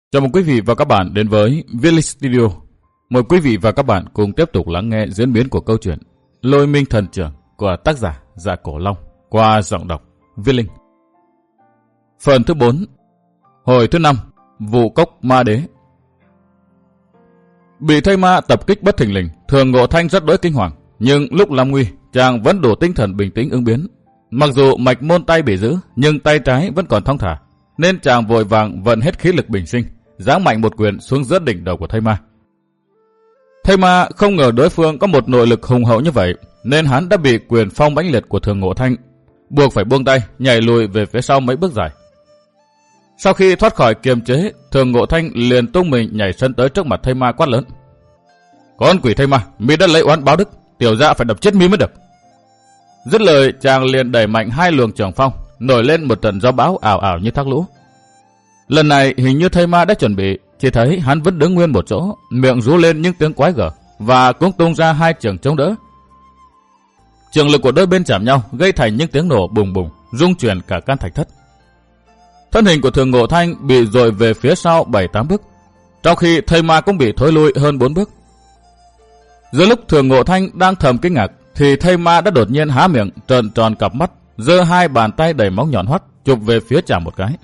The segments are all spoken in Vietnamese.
Chào mừng quý vị và các bạn đến với Viết Studio. Mời quý vị và các bạn cùng tiếp tục lắng nghe diễn biến của câu chuyện Lôi Minh Thần Trưởng của tác giả Dạ Cổ Long qua giọng đọc Viết Linh. Phần thứ 4, hồi thứ 5, vụ cốc ma đế. Bị thây ma tập kích bất thình lình, Thường Ngộ Thanh rất đỗi kinh hoàng, nhưng lúc lâm nguy, chàng vẫn đủ tinh thần bình tĩnh ứng biến. Mặc dù mạch môn tay bị giữ, nhưng tay trái vẫn còn thong thả, nên chàng vội vàng vận hết khí lực bình sinh, giáng mạnh một quyền xuống giữa đỉnh đầu của thây ma. Thây ma không ngờ đối phương có một nội lực hùng hậu như vậy, nên hắn đã bị quyền phong mãnh liệt của Thường Ngộ Thanh buộc phải buông tay, nhảy lùi về phía sau mấy bước dài. Sau khi thoát khỏi kiềm chế, Thường Ngộ Thanh liền tung mình nhảy sân tới trước mặt thây ma quát lớn: "Con quỷ thây ma, mi đã lấy oán báo đức, tiểu gia phải đập chết mi mới được." Dứt lời, chàng liền đẩy mạnh hai luồng trường phong, nổi lên một trận gió bão ảo ảo như thác lũ. Lần này hình như thây ma đã chuẩn bị, chỉ thấy hắn vẫn đứng nguyên một chỗ, miệng rú lên những tiếng quái gở và cũng tung ra hai trường chống đỡ. Trường lực của đôi bên chạm nhau, gây thành những tiếng nổ bùng bùng, rung chuyển cả căn thạch thất. Thân hình của Thường Ngộ Thanh bị dội về phía sau 7-8 bước, trong khi thây ma cũng bị thối lui hơn 4 bước. Giữa lúc Thường Ngộ Thanh đang thầm kinh ngạc, thì thây ma đã đột nhiên há miệng, trợn tròn cặp mắt, giơ hai bàn tay đầy móng nhọn hoắt chụp về phía chàng một cái.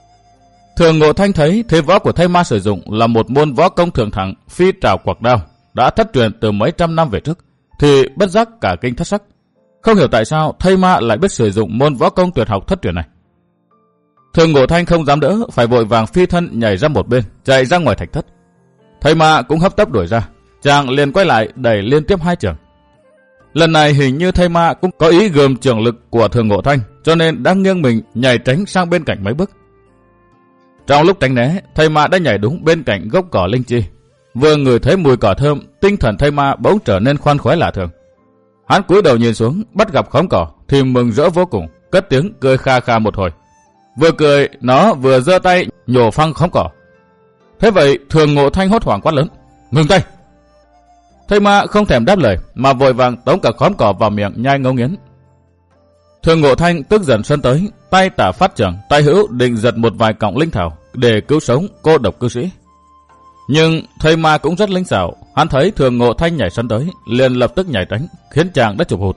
Thường Ngộ Thanh thấy thế võ của thây ma sử dụng là một môn võ công thường thẳng phi trảo quặc đao, đã thất truyền từ mấy trăm năm về trước, thì bất giác cả kinh thất sắc. Không hiểu tại sao thây ma lại biết sử dụng môn võ công tuyệt học thất truyền này. Thường Ngộ Thanh không dám đỡ, phải vội vàng phi thân nhảy ra một bên, chạy ra ngoài thạch thất. Thây ma cũng hấp tấp đuổi ra, chàng liền quay lại đẩy liên tiếp hai trường. Lần này hình như thây ma cũng có ý gườm trường lực của Thường Ngộ Thanh, cho nên đang nghiêng mình nhảy tránh sang bên cạnh mấy bước. Trong lúc tránh né, thây ma đã nhảy đúng bên cạnh gốc cỏ linh chi. Vừa ngửi thấy mùi cỏ thơm, tinh thần thây ma bỗng trở nên khoan khoái lạ thường. Hắn cúi đầu nhìn xuống, bắt gặp khóm cỏ thì mừng rỡ vô cùng, cất tiếng cười kha kha một hồi. Vừa cười, nó vừa giơ tay nhổ phăng khóm cỏ. Thế vậy, Thường Ngộ Thanh hốt hoảng quát lớn: "Ngừng tay!" Thây ma không thèm đáp lời, mà vội vàng tống cả khóm cỏ vào miệng nhai ngấu nghiến. Thường Ngộ Thanh tức giận sân tới, tay tả phát trưởng, tay hữu định giật một vài cọng linh thảo để cứu sống cô độc cư sĩ. Nhưng thây ma cũng rất linh xảo, hắn thấy Thường Ngộ Thanh nhảy sân tới, liền lập tức nhảy tránh, khiến chàng đã chụp hụt.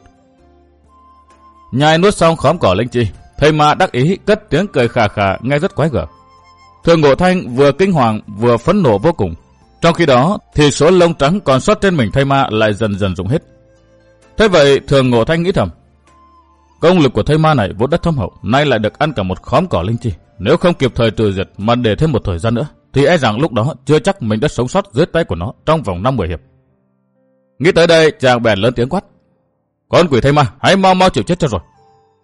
Nhai nuốt xong khóm cỏ linh chi, thây ma đắc ý cất tiếng cười khà khà nghe rất quái gở. Thường Ngộ Thanh vừa kinh hoàng vừa phẫn nộ vô cùng. Trong khi đó thì số lông trắng còn sót trên mình thây ma lại dần dần rụng hết. Thế vậy Thường Ngộ Thanh nghĩ thầm: công lực của thây ma này vốn đất thâm hậu, nay lại được ăn cả một khóm cỏ linh chi. Nếu không kịp thời trừ diệt mà để thêm một thời gian nữa, thì e rằng lúc đó chưa chắc mình đã sống sót dưới tay của nó trong vòng 5-10 hiệp. Nghĩ tới đây, chàng bèn lớn tiếng quát: "Con quỷ thây ma, hãy mau mau chịu chết cho rồi!"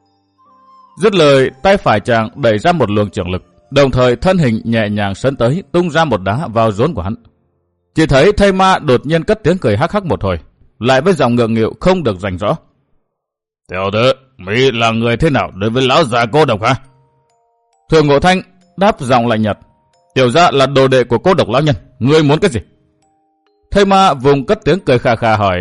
Dứt lời, tay phải chàng đẩy ra một luồng trường lực, đồng thời thân hình nhẹ nhàng sấn tới, tung ra một đá vào rốn của hắn. Chỉ thấy thây ma đột nhiên cất tiếng cười hắc hắc một hồi, lại với giọng ngượng nghịu không được rành rõ: "Tiểu tử, mỹ là người thế nào đối với lão già cô độc hả?" Thường Ngộ Thanh đáp giọng lạnh nhạt: "Tiểu gia là đồ đệ của cô độc lão nhân, ngươi muốn cái gì?" Thây ma vùng cất tiếng cười khà khà hỏi: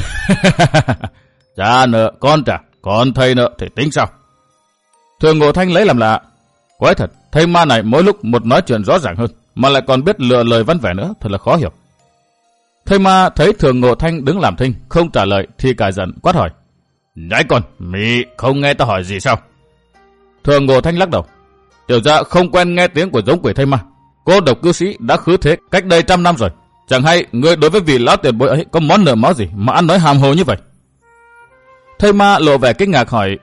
"Cha nợ con trả, con thầy nợ thì tính sao?" Thường Ngộ Thanh lấy làm lạ: quái thật, thây ma này mỗi lúc một nói chuyện rõ ràng hơn, mà lại còn biết lựa lời văn vẻ nữa, thật là khó hiểu. Thây ma thấy Thường Ngộ Thanh đứng làm thinh, không trả lời thì cài giận quát hỏi: "Nhãi con, mị không nghe ta hỏi gì sao?" Thường Ngộ Thanh lắc đầu: "Tiểu gia không quen nghe tiếng của giống quỷ thây ma. Cô độc cư sĩ đã khứ thế cách đây 100 năm rồi. Chẳng hay ngươi đối với vị lão tiền bối ấy có món nợ máu gì mà ăn nói hàm hồ như vậy?" Thây ma lộ vẻ kinh ngạc hỏi: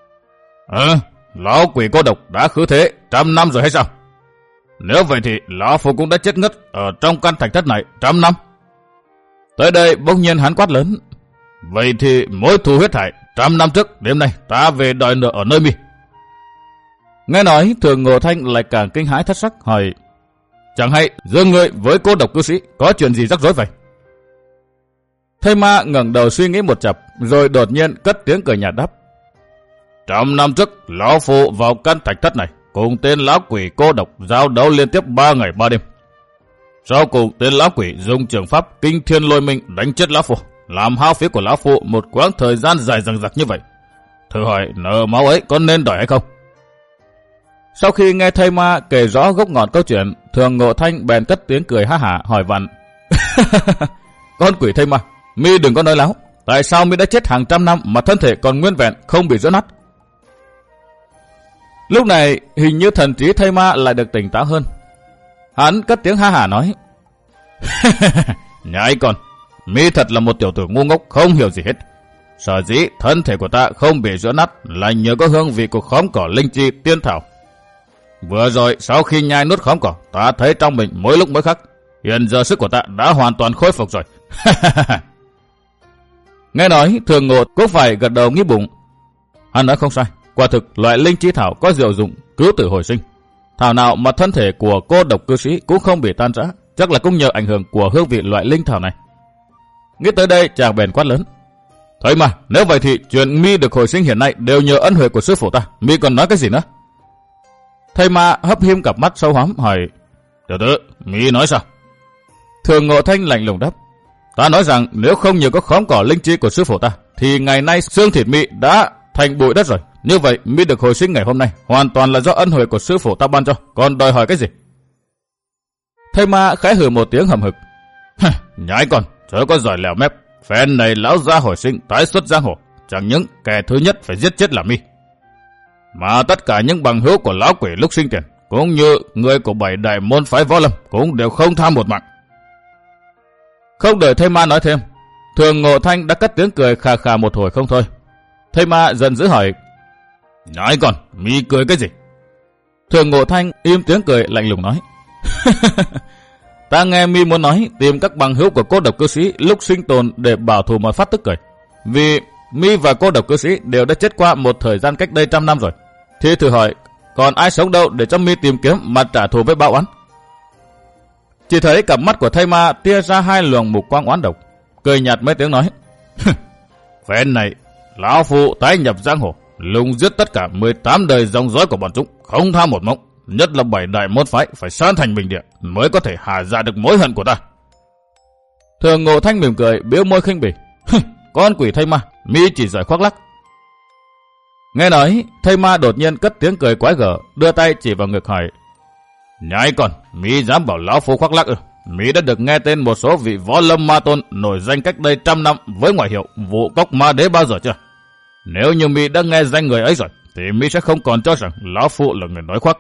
Lão quỷ cô độc đã khứ thế 100 năm rồi hay sao? Nếu vậy thì lão phu cũng đã chết ngất ở trong căn thạch thất này 100 năm. Tới đây bỗng nhiên hắn quát lớn: "Vậy thì mối thù huyết hại 100 năm trước, đêm nay ta về đòi nợ ở nơi mi." Nghe nói, Thường Ngộ Thanh lại càng kinh hãi thất sắc hỏi: "Chẳng hay giữa ngươi với cô độc cư sĩ có chuyện gì rắc rối vậy?" Thây ma ngẩng đầu suy nghĩ một chập, rồi đột nhiên cất tiếng cười nhạt đáp: "100 năm trước, lão phu vào căn thạch thất này cùng tên lão quỷ cô độc giao đấu liên tiếp 3 ngày 3 đêm. Sau cùng tên lão quỷ dùng trường pháp kinh thiên lôi minh đánh chết lão phu, làm hao phí của lão phu một quãng thời gian dài dằng dặc như vậy. Thử hỏi nợ máu ấy có nên đòi hay không?" Sau khi nghe thầy ma kể rõ gốc ngọn câu chuyện, Thường Ngộ Thanh bèn cất tiếng cười ha hả hỏi vặn. Con quỷ thầy ma, mi đừng có nói láo. Tại sao mi đã chết hàng trăm năm mà thân thể còn nguyên vẹn, không bị rỡ nát? Lúc này hình như thần trí thầy ma lại được tỉnh táo hơn. Hắn cất tiếng ha hả nói. Nhãi con, mi thật là một tiểu tử ngu ngốc không hiểu gì hết. Sở dĩ thân thể của ta không bị rỡ nát là nhờ có hương vị của khóm cỏ linh chi tiên thảo. Vừa rồi sau khi nhai nuốt khóm cỏ, ta thấy trong mình mỗi lúc mỗi khắc. Hiện giờ sức của ta đã hoàn toàn khôi phục rồi. Nghe nói Thường Ngộ cũng phải gật đầu nghĩ bụng. Hắn nói không sai, quả thực loại linh chi thảo có diệu dụng cứu tử hồi sinh. Thảo nào mà thân thể của cô độc cư sĩ cũng không bị tan rã, chắc là cũng nhờ ảnh hưởng của hương vị loại linh thảo này. Nghĩ tới đây chàng bèn quát lớn. Thôi mà, nếu vậy thì chuyện mi được hồi sinh hiện nay đều nhờ ân huệ của sư phụ ta, mi còn nói cái gì nữa? Thầy ma hấp hiêm cặp mắt sâu hoắm hỏi. Tiểu tử, mi nói sao? Thường Ngộ Thanh lạnh lùng đáp. Ta nói rằng nếu không nhờ có khóm cỏ linh chi của sư phụ ta, thì ngày nay xương thịt mi đã thành bụi đất rồi. Như vậy mi được hồi sinh ngày hôm nay hoàn toàn là do ân huệ của sư phụ ta ban cho, còn đòi hỏi cái gì? Thầy ma khẽ hừ một tiếng hầm hực. Nhãi con, chớ có giỏi lèo mép. Phen này lão gia hồi sinh tái xuất giang hồ, chẳng những kẻ thứ nhất phải giết chết là mi, mà tất cả những bằng hữu của lão quỷ lúc sinh tiền, cũng như người của 7 đại môn phái võ lâm cũng đều không tham một mạng. Không đợi thầy ma nói thêm, Thường Ngộ Thanh đã cất tiếng cười khà khà một hồi không thôi. Thầy ma giận dữ hỏi. Nói con, mi cười cái gì? Thường Ngộ Thanh im tiếng cười lạnh lùng nói. Ta nghe mi muốn nói tìm các bằng hữu của cô độc cư sĩ lúc sinh tồn để bảo thù mà phát tức cười. Vì mi và cô độc cư sĩ đều đã chết qua một thời gian cách đây 100 năm rồi. Thì thử hỏi, còn ai sống đâu để cho mi tìm kiếm mà trả thù với báo oán? Chỉ thấy cặp mắt của thầy ma tia ra 2 luồng mục quang oán độc, cười nhạt mấy tiếng nói. Phen này, lão phụ tái nhập giang hồ, lùng giết tất cả 18 đời dòng dõi của bọn chúng, không tha một mống. Nhất là 7 đại môn phái phải san thành bình địa mới có thể hạ dạ được mối hận của ta. Thường Ngộ Thanh mỉm cười, biếu môi khinh bỉ. Con quỷ thầy ma, mi chỉ giỏi khoác lác. Nghe nói, thầy ma đột nhiên cất tiếng cười quái gở, đưa tay chỉ vào ngực hỏi. Nhãi con, mi dám bảo lão phu khoác lác ư? Mi đã được nghe tên một số vị võ lâm ma tôn nổi danh cách đây 100 năm với ngoại hiệu Vụ Cốc Ma Đế bao giờ chưa? Nếu như mi đã nghe danh người ấy rồi, thì mi sẽ không còn cho rằng lão phu là người nói khoác.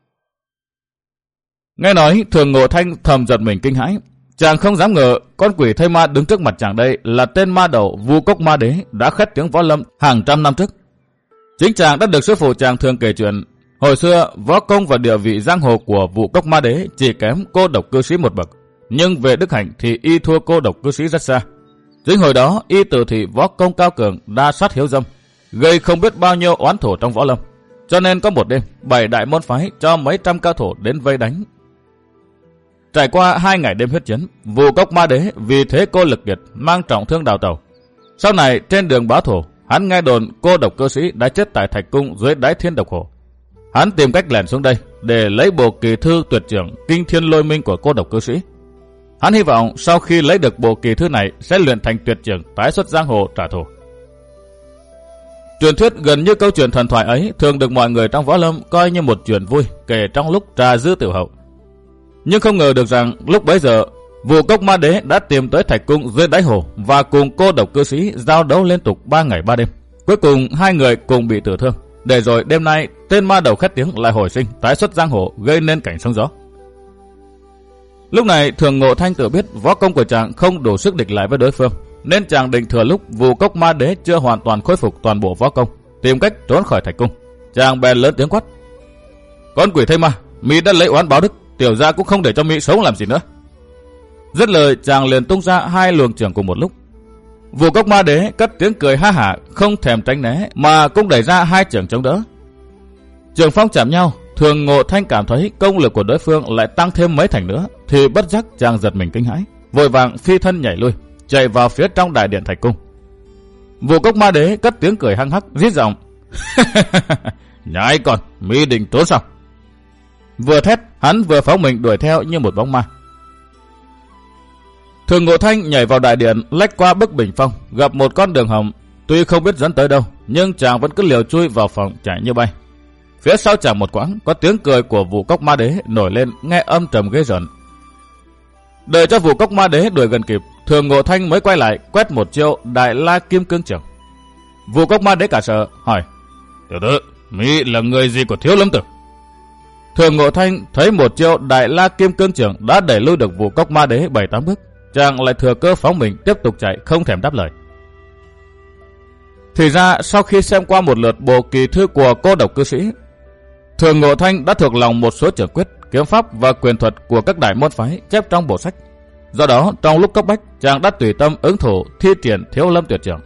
Nghe nói, Thường Ngộ Thanh thầm giật mình kinh hãi. Chàng không dám ngờ con quỷ thây ma đứng trước mặt chàng đây là tên ma đầu Vu Cốc Ma Đế đã khét tiếng võ lâm hàng trăm năm trước. Chính chàng đã được sư phụ chàng thường kể chuyện. Hồi xưa, võ công và địa vị giang hồ của Vu Cốc Ma Đế chỉ kém cô độc cư sĩ một bậc, nhưng về đức hạnh thì y thua cô độc cư sĩ rất xa. Chính hồi đó, y tự thị võ công cao cường, đa sát hiếu dâm, gây không biết bao nhiêu oán thù trong võ lâm. Cho nên có một đêm, 7 đại môn phái cho mấy trăm cao thủ đến vây đánh. Trải qua 2 ngày đêm huyết chiến, Vu Cốc Ma Đế vì thế cô lực kiệt, mang trọng thương đào tẩu. Sau này trên đường báo thù, hắn nghe đồn cô độc cư sĩ đã chết tại thạch cung dưới đáy thiên độc hồ. Hắn tìm cách lẻn xuống đây để lấy bộ kỳ thư tuyệt trưởng Kinh Thiên Lôi Minh của cô độc cư sĩ. Hắn hy vọng sau khi lấy được bộ kỳ thư này sẽ luyện thành tuyệt trưởng tái xuất giang hồ trả thù. Truyền thuyết gần như câu chuyện thần thoại ấy thường được mọi người trong võ lâm coi như một chuyện vui kể trong lúc trà dư tiểu hậu. Nhưng không ngờ được rằng lúc bấy giờ Vu Cốc Ma Đế đã tìm tới thạch cung dưới đáy hồ và cùng cô độc cư sĩ giao đấu liên tục 3 ngày 3 đêm. Cuối cùng 2 người cùng bị tử thương. Để rồi đêm nay tên ma đầu khét tiếng lại hồi sinh tái xuất giang hồ, gây nên cảnh sóng gió. Lúc này Thường Ngộ Thanh tự biết võ công của chàng không đủ sức địch lại với đối phương, nên chàng định thừa lúc Vu Cốc Ma Đế chưa hoàn toàn khôi phục toàn bộ võ công, tìm cách trốn khỏi thạch cung. Chàng bèn lớn tiếng quát: "Con quỷ thây ma, mi đã lấy oán báo đức, tiểu gia cũng không để cho mi sống làm gì nữa." Dứt lời chàng liền tung ra 2 luồng chưởng cùng một lúc. Vu Cốc Ma Đế cất tiếng cười ha hả, không thèm tránh né mà cũng đẩy ra 2 chưởng chống đỡ. Chưởng phong chạm nhau, Thường Ngộ Thanh cảm thấy công lực của đối phương lại tăng thêm mấy thành nữa, thì bất giác chàng giật mình kinh hãi, vội vàng phi thân nhảy lui, chạy vào phía trong đại điện thạch cung. Vu Cốc Ma Đế cất tiếng cười hăng hắc, rít giọng: "Nhãi con, mi định trốn sao?" Vừa thét, hắn vừa phóng mình đuổi theo như một bóng ma. Thường Ngộ Thanh nhảy vào đại điện, lách qua bức bình phong, gặp một con đường hầm, tuy không biết dẫn tới đâu, nhưng chàng vẫn cứ liều chui vào phòng chạy như bay. Phía sau chàng một quãng có tiếng cười của Vũ Cốc Ma Đế nổi lên nghe âm trầm ghê rợn. Đợi cho Vũ Cốc Ma Đế đuổi gần kịp, Thường Ngộ Thanh mới quay lại quét một chiêu Đại La Kim Cương Trưởng. Vũ Cốc Ma Đế cả sợ hỏi: "Tiểu tử, mỹ là người gì của Thiếu Lâm Tử?" Thường Ngộ Thanh thấy một chiêu Đại La Kim Cương Trưởng đã đẩy lui được Vũ Cốc Ma Đế 7-8 bước, chàng lại thừa cơ phóng mình tiếp tục chạy không thèm đáp lời. Thì ra sau khi xem qua một lượt bộ kỳ thư của Cô Độc Cư Sĩ, Thường Ngộ Thanh đã thuộc lòng một số trưởng quyết, kiếm pháp và quyền thuật của các đại môn phái chép trong bộ sách. Do đó trong lúc cấp bách, chàng đã tùy tâm ứng thủ thi triển Thiếu Lâm Tuyệt Trưởng.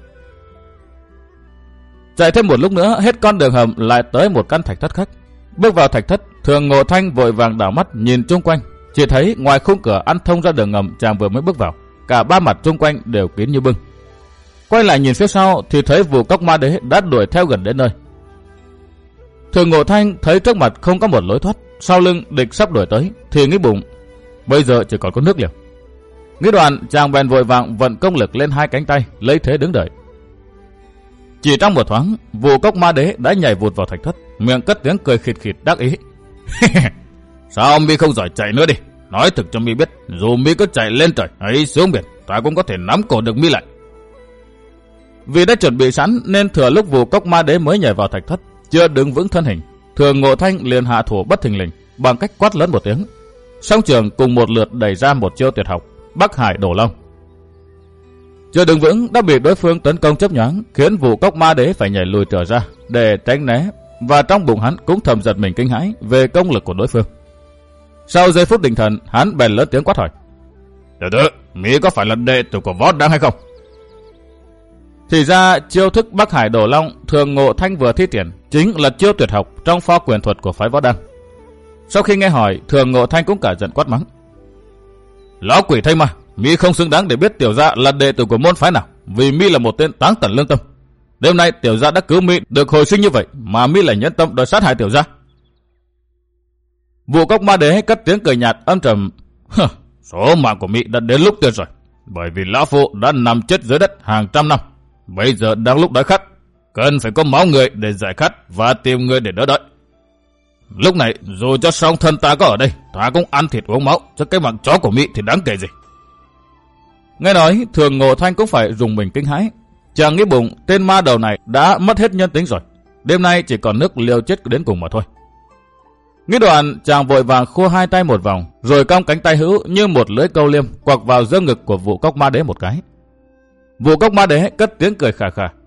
Chạy thêm một lúc nữa, hết con đường hầm lại tới một căn thạch thất khác. Bước vào thạch thất, Thường Ngộ Thanh vội vàng đảo mắt nhìn chung quanh, chỉ thấy ngoài khung cửa ăn thông ra đường ngầm chàng vừa mới bước vào, cả ba mặt chung quanh đều kín như bưng. Quay lại nhìn phía sau thì thấy Vũ Cốc Ma Đế đã đuổi theo gần đến nơi. Thường Ngộ Thanh thấy trước mặt không có một lối thoát, sau lưng địch sắp đuổi tới thì nghĩ bụng bây giờ chỉ còn có nước liều. Nghĩ đoạn chàng bèn vội vàng vận công lực lên hai cánh tay, lấy thế đứng đợi. Chỉ trong một thoáng, Vũ Cốc Ma Đế đã nhảy vụt vào thạch thất, miệng cất tiếng cười khịt khịt đắc ý. "Sao mi không giỏi chạy nữa đi? Nói thực cho mi biết, dù mi có chạy lên trời hay xuống biển, ta cũng có thể nắm cổ được mi lại." Vì đã chuẩn bị sẵn nên thừa lúc Vũ Cốc Ma Đế mới nhảy vào thạch thất, chưa đứng vững thân hình, Thường Ngộ Thanh liền hạ thủ bất thình lình bằng cách quát lớn một tiếng. Song trường cùng một lượt đẩy ra một chiêu tuyệt học Bắc Hải Đổ Long. Chưa đứng vững đã bị đối phương tấn công chớp nhoáng, khiến Vũ Cốc Ma Đế phải nhảy lùi trở ra để tránh né, và trong bụng hắn cũng thầm giật mình kinh hãi về công lực của đối phương. Sau giây phút định thần, hắn bèn lớn tiếng quát hỏi: "Tiểu tử, mỹ có phải là đệ tử của Võ Đăng hay không?" Thì ra chiêu thức Bắc Hải Đổ Long Thường Ngộ Thanh vừa thi triển chính là chiêu tuyệt học trong pho quyền thuật của phái Võ Đăng. Sau khi nghe hỏi, Thường Ngộ Thanh cũng cả giận quát mắng: "Lão quỷ thây mà, mi không xứng đáng để biết tiểu gia là đệ tử của môn phái nào, vì mi là một tên táng tận lương tâm. Đêm nay tiểu gia đã cứu mi được hồi sinh như vậy, mà mi lại nhẫn tâm đòi sát hại tiểu gia." Vũ Cốc Ma Đế cất tiếng cười nhạt âm trầm: "Số mạng của mi đã đến lúc tuyệt rồi, bởi vì lão phụ đã nằm chết dưới đất hàng trăm năm. Bây giờ đang lúc đói khát, cần phải có máu người để giải khát và tìm người để đỡ đợi. Lúc này dù cho song thân ta có ở đây, ta cũng ăn thịt uống máu, chứ cái mạng chó của mi thì đáng kể gì." Nghe nói, Thường Ngộ Thanh cũng phải rùng mình kinh hãi. Chàng nghĩ bụng tên ma đầu này đã mất hết nhân tính rồi, đêm nay chỉ còn nước liều chết đến cùng mà thôi. Nghĩ đoạn, chàng vội vàng khua hai tay một vòng, rồi cong cánh tay hữu như một lưỡi câu liêm quặc vào giữa ngực của Vũ Cốc Ma Đế một cái. Vũ Cốc Ma Đế cất tiếng cười khà khà: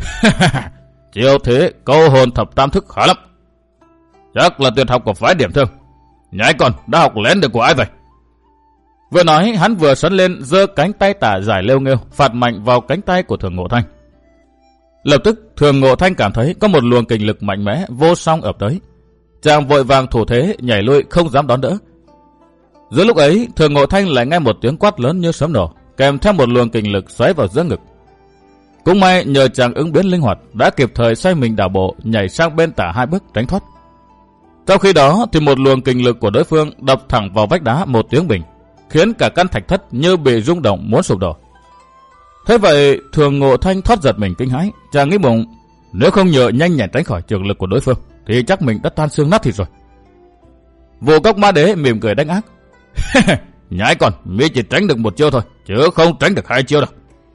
"Chiêu thế câu hồn thập tam thức khá lắm. Chắc là tuyệt học của phái Điểm Thương. Nhãi con đã học lén được của ai vậy?" Vừa nói, hắn vừa sấn lên giơ cánh tay tả giải lêu nghêu phạt mạnh vào cánh tay của Thường Ngộ Thanh. Lập tức Thường Ngộ Thanh cảm thấy có một luồng kình lực mạnh mẽ vô song ập tới. Chàng vội vàng thủ thế nhảy lui không dám đón đỡ. Giữa lúc ấy, Thường Ngộ Thanh lại nghe một tiếng quát lớn như sấm nổ, kèm theo một luồng kình lực xoáy vào giữa ngực. Cũng may nhờ chàng ứng biến linh hoạt đã kịp thời xoay mình đảo bộ nhảy sang bên tả hai bước tránh thoát. Trong khi đó thì một luồng kình lực của đối phương đập thẳng vào vách đá một tiếng bình, khiến cả căn thạch thất như bị rung động muốn sụp đổ. Thế vậy Thường Ngộ Thanh thoát giật mình kinh hãi, chàng nghĩ bụng nếu không nhờ nhanh nhẹn tránh khỏi trường lực của đối phương thì chắc mình đã tan xương nát thịt rồi. Vũ Cốc Ma Đế mỉm cười đánh ác: "Nhãi con, mi chỉ tránh được một chiêu thôi, chứ không tránh được hai chiêu đâu."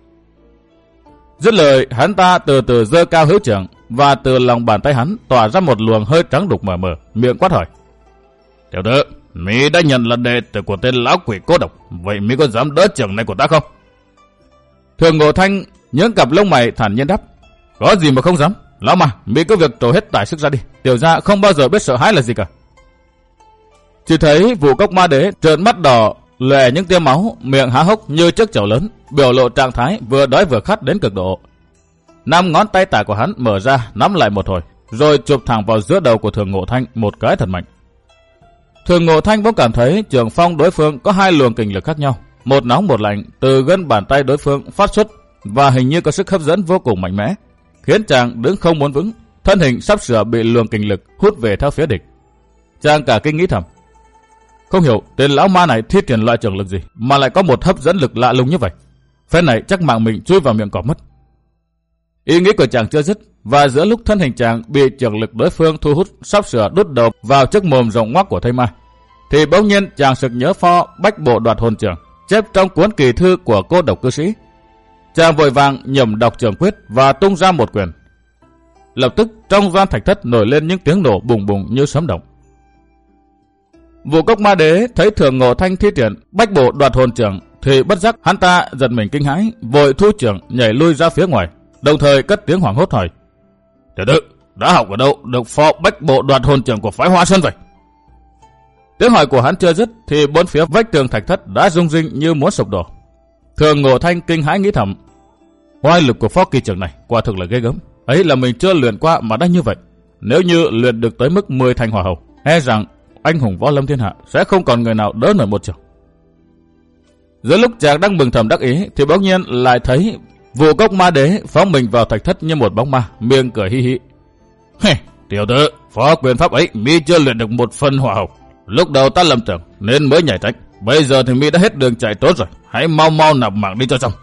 Dứt lời, hắn ta từ từ giơ cao hữu trưởng, và từ lòng bàn tay hắn tỏa ra một luồng hơi trắng đục mờ mờ, miệng quát hỏi: "Tiểu tử, mi đã nhận là đệ tử của tên lão quỷ Cô Độc, vậy mi có dám đỡ trưởng này của ta không?" Thường Ngộ Thanh nhướng cặp lông mày thản nhiên đáp: "Có gì mà không dám, lão mà, mi cứ việc trổ hết tài sức ra đi, tiểu gia không bao giờ biết sợ hãi là gì cả." Chỉ thấy Vũ Cốc Ma Đế trợn mắt đỏ, lòe những tia máu, miệng há hốc như chiếc chậu lớn, biểu lộ trạng thái vừa đói vừa khát đến cực độ. 5 ngón tay tả của hắn mở ra nắm lại một hồi, rồi chụp thẳng vào giữa đầu của Thường Ngộ Thanh một cái thật mạnh. Thường Ngộ Thanh bỗng cảm thấy trường phong đối phương có hai luồng kình lực khác nhau, một nóng một lạnh từ gân bàn tay đối phương phát xuất, và hình như có sức hấp dẫn vô cùng mạnh mẽ, khiến chàng đứng không muốn vững, thân hình sắp sửa bị luồng kình lực hút về theo phía địch. Chàng cả kinh nghĩ thầm: không hiểu tên lão ma này thi triển loại trường lực gì mà lại có một hấp dẫn lực lạ lùng như vậy. Phen này chắc mạng mình chui vào miệng cọp mất. Ý nghĩ của chàng chưa dứt, và giữa lúc thân hình chàng bị trường lực đối phương thu hút sắp sửa đút đầu vào chiếc mồm rộng ngoác của thây ma, thì bỗng nhiên chàng sực nhớ pho bách bộ đoạt hồn trưởng chép trong cuốn kỳ thư của cô độc cư sĩ. Chàng vội vàng nhẩm đọc trường quyết và tung ra một quyền. Lập tức trong gian thạch thất nổi lên những tiếng nổ bùng bùng như sấm động. Vụ Cốc Ma Đế thấy Thường Ngộ Thanh thi triển bách bộ đoạt hồn trưởng thì bất giác hắn ta giật mình kinh hãi, vội thu trưởng nhảy lui ra phía ngoài, đồng thời cất tiếng hoảng hốt hỏi: "Tiểu tử, đã học ở đâu được phò bách bộ đoạt hồn trưởng của phái Hoa Sơn vậy?" Tiếng hỏi của hắn chưa dứt thì bốn phía vách tường thạch thất đã rung rinh như muốn sụp đổ. Thường Ngộ Thanh kinh hãi nghĩ thầm: oai lực của phó kỳ trưởng này quả thực là ghê gớm. Ấy là mình chưa luyện qua mà đã như vậy. Nếu như luyện được tới mức 10 thành hỏa hầu, e rằng anh hùng võ lâm thiên hạ sẽ không còn người nào đỡ nổi một trường. Giữa lúc chàng đang mừng thầm đắc ý thì bỗng nhiên lại thấy Vụ Cốc Ma Đế phóng mình vào thạch thất như một bóng ma, miệng cười hi hi: "Tiểu tử, phó quyền pháp ấy mi chưa luyện được một phần hỏa hầu. Lúc đầu ta lầm tưởng nên mới nhảy trách, bây giờ thì mi đã hết đường chạy tốt rồi, hãy mau mau nạp mạng đi cho xong."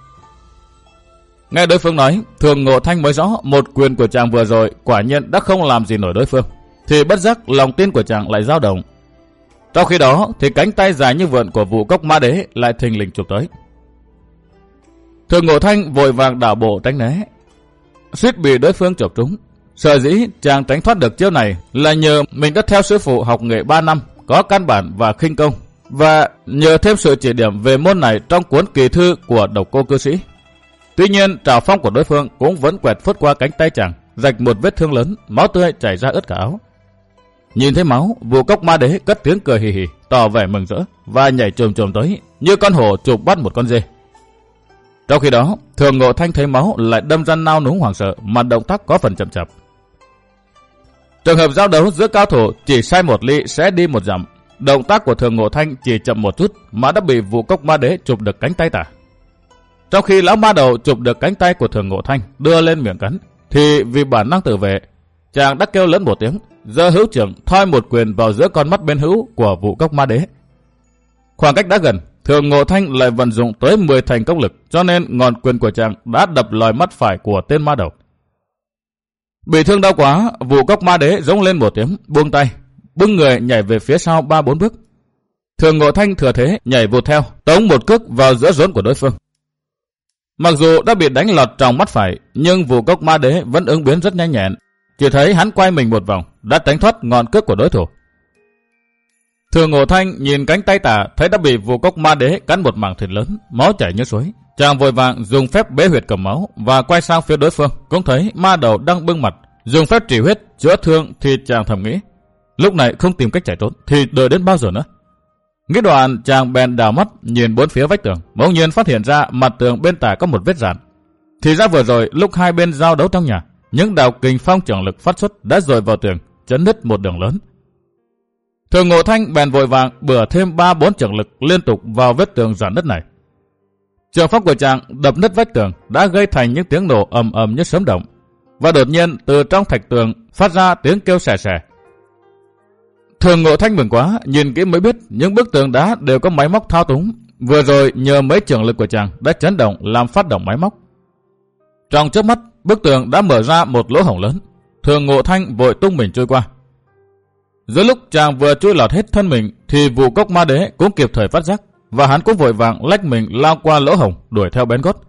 Nghe đối phương nói, Thường Ngộ Thanh mới rõ một quyền của chàng vừa rồi quả nhiên đã không làm gì nổi đối phương, thì bất giác lòng tin của chàng lại dao động. Trong khi đó thì cánh tay dài như vượn của Vụ Cốc Ma Đế lại thình lình chụp tới. Thường Ngộ Thanh vội vàng đảo bộ tránh né, suýt bị đối phương chộp trúng. Sở dĩ chàng tránh thoát được chiêu này là nhờ mình đã theo sư phụ học nghệ 3 năm, có căn bản và khinh công, và nhờ thêm sự chỉ điểm về môn này trong cuốn kỳ thư của độc cô cư sĩ. Tuy nhiên trảo phong của đối phương cũng vẫn quẹt phút qua cánh tay chàng, rạch một vết thương lớn, máu tươi chảy ra ướt cả áo. Nhìn thấy máu, Vụ Cốc Ma Đế cất tiếng cười hì hì, tỏ vẻ mừng rỡ và nhảy chồm chồm tới như con hổ chụp bắt một con dê. Trong khi đó, Thường Ngộ Thanh thấy máu lại đâm ra nao núng hoảng sợ, mà động tác có phần chậm chạp. Trường hợp giao đấu giữa cao thủ chỉ sai một ly sẽ đi một dặm, động tác của Thường Ngộ Thanh chỉ chậm một chút mà đã bị Vụ Cốc Ma Đế chụp được cánh tay tả. Trong khi lão ma đầu chụp được cánh tay của Thường Ngộ Thanh đưa lên miệng cắn, thì vì bản năng tự vệ, chàng đã kêu lớn một tiếng, giơ hữu trưởng thoi một quyền vào giữa con mắt bên hữu của Vụ Cốc Ma Đế. Khoảng cách đã gần, Thường Ngộ Thanh lại vận dụng tới 10 thành công lực, cho nên ngọn quyền của chàng đã đập lòi mắt phải của tên ma đầu. Bị thương đau quá, Vụ Cốc Ma Đế rống lên một tiếng, buông tay, bưng người nhảy về phía sau 3-4 bước. Thường Ngộ Thanh thừa thế nhảy vụt theo, tống một cước vào giữa rốn của đối phương. Mặc dù đã bị đánh lọt trong mắt phải, nhưng Vụ Cốc Ma Đế vẫn ứng biến rất nhanh nhẹn. Chỉ thấy hắn quay mình một vòng, đã tránh thoát ngọn cước của đối thủ. Thường Ngộ Thanh nhìn cánh tay tả thấy đã bị Vụ Cốc Ma Đế cắn một mảng thịt lớn, máu chảy như suối. Chàng vội vàng dùng phép bế huyệt cầm máu và quay sang phía đối phương, cũng thấy ma đầu đang bưng mặt, dùng phép trì huyết chữa thương. Thì chàng thầm nghĩ, lúc này không tìm cách chạy trốn thì đợi đến bao giờ nữa. Nghĩ đoạn, chàng bèn đảo mắt nhìn bốn phía vách tường, bỗng nhiên phát hiện ra mặt tường bên tả có một vết rạn. Thì ra vừa rồi lúc hai bên giao đấu trong nhà, những đạo kình phong trưởng lực phát xuất đã dội vào tường, chấn nứt một đường lớn. Thường Ngộ Thanh bèn vội vàng bừa thêm 3-4 trưởng lực liên tục vào vết tường rạn nứt này. Trường pháp của chàng đập nứt vách tường đã gây thành những tiếng nổ ầm ầm như sấm động, và đột nhiên từ trong thạch tường phát ra tiếng kêu xè xè. Thường Ngộ Thanh mừng quá, nhìn kỹ mới biết những bức tường đá đều có máy móc thao túng. Vừa rồi nhờ mấy trường lực của chàng đã chấn động làm phát động máy móc. Trong chớp mắt, bức tường đã mở ra một lỗ hổng lớn. Thường Ngộ Thanh vội tung mình trôi qua. Giữa lúc chàng vừa chui lọt hết thân mình thì Vụ Cốc Ma Đế cũng kịp thời phát giác, và hắn cũng vội vàng lách mình lao qua lỗ hổng đuổi theo bén gót.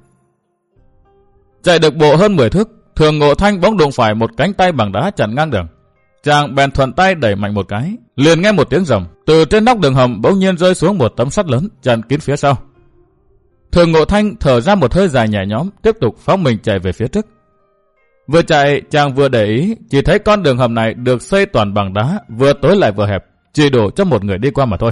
Chạy được bộ hơn 10 thước, Thường Ngộ Thanh bỗng đụng phải một cánh tay bằng đá chặn ngang đường. Chàng bèn thuận tay đẩy mạnh một cái, liền nghe một tiếng rầm, từ trên nóc đường hầm bỗng nhiên rơi xuống một tấm sắt lớn chặn kín phía sau. Thường Ngộ Thanh thở ra một hơi dài nhẹ nhõm, tiếp tục phóng mình chạy về phía trước. Vừa chạy, chàng vừa để ý, chỉ thấy con đường hầm này được xây toàn bằng đá, vừa tối lại vừa hẹp, chỉ đủ cho một người đi qua mà thôi.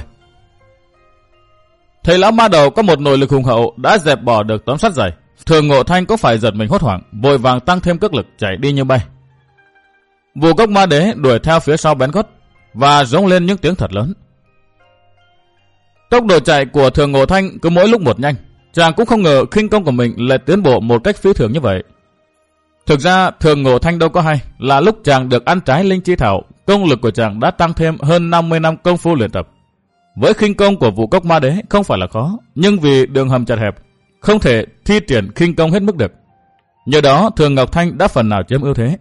Thấy lão ma đầu có một nội lực hùng hậu đã dẹp bỏ được tấm sắt dày, Thường Ngộ Thanh có phải giật mình hốt hoảng, vội vàng tăng thêm cước lực chạy đi như bay. Vụ Cốc Ma Đế đuổi theo phía sau bén gót và rống lên những tiếng thật lớn. Tốc độ chạy của Thường Ngộ Thanh cứ mỗi lúc một nhanh, chàng cũng không ngờ khinh công của mình lại tiến bộ một cách phi thường như vậy. Thực ra Thường Ngộ Thanh đâu có hay là lúc chàng được ăn trái linh chi thảo, công lực của chàng đã tăng thêm hơn 50 năm công phu luyện tập. Với khinh công của Vụ Cốc Ma Đế không phải là khó, nhưng vì đường hầm chật hẹp, không thể thi triển khinh công hết mức được. Nhờ đó Thường Ngọc Thanh đã phần nào chiếm ưu thế.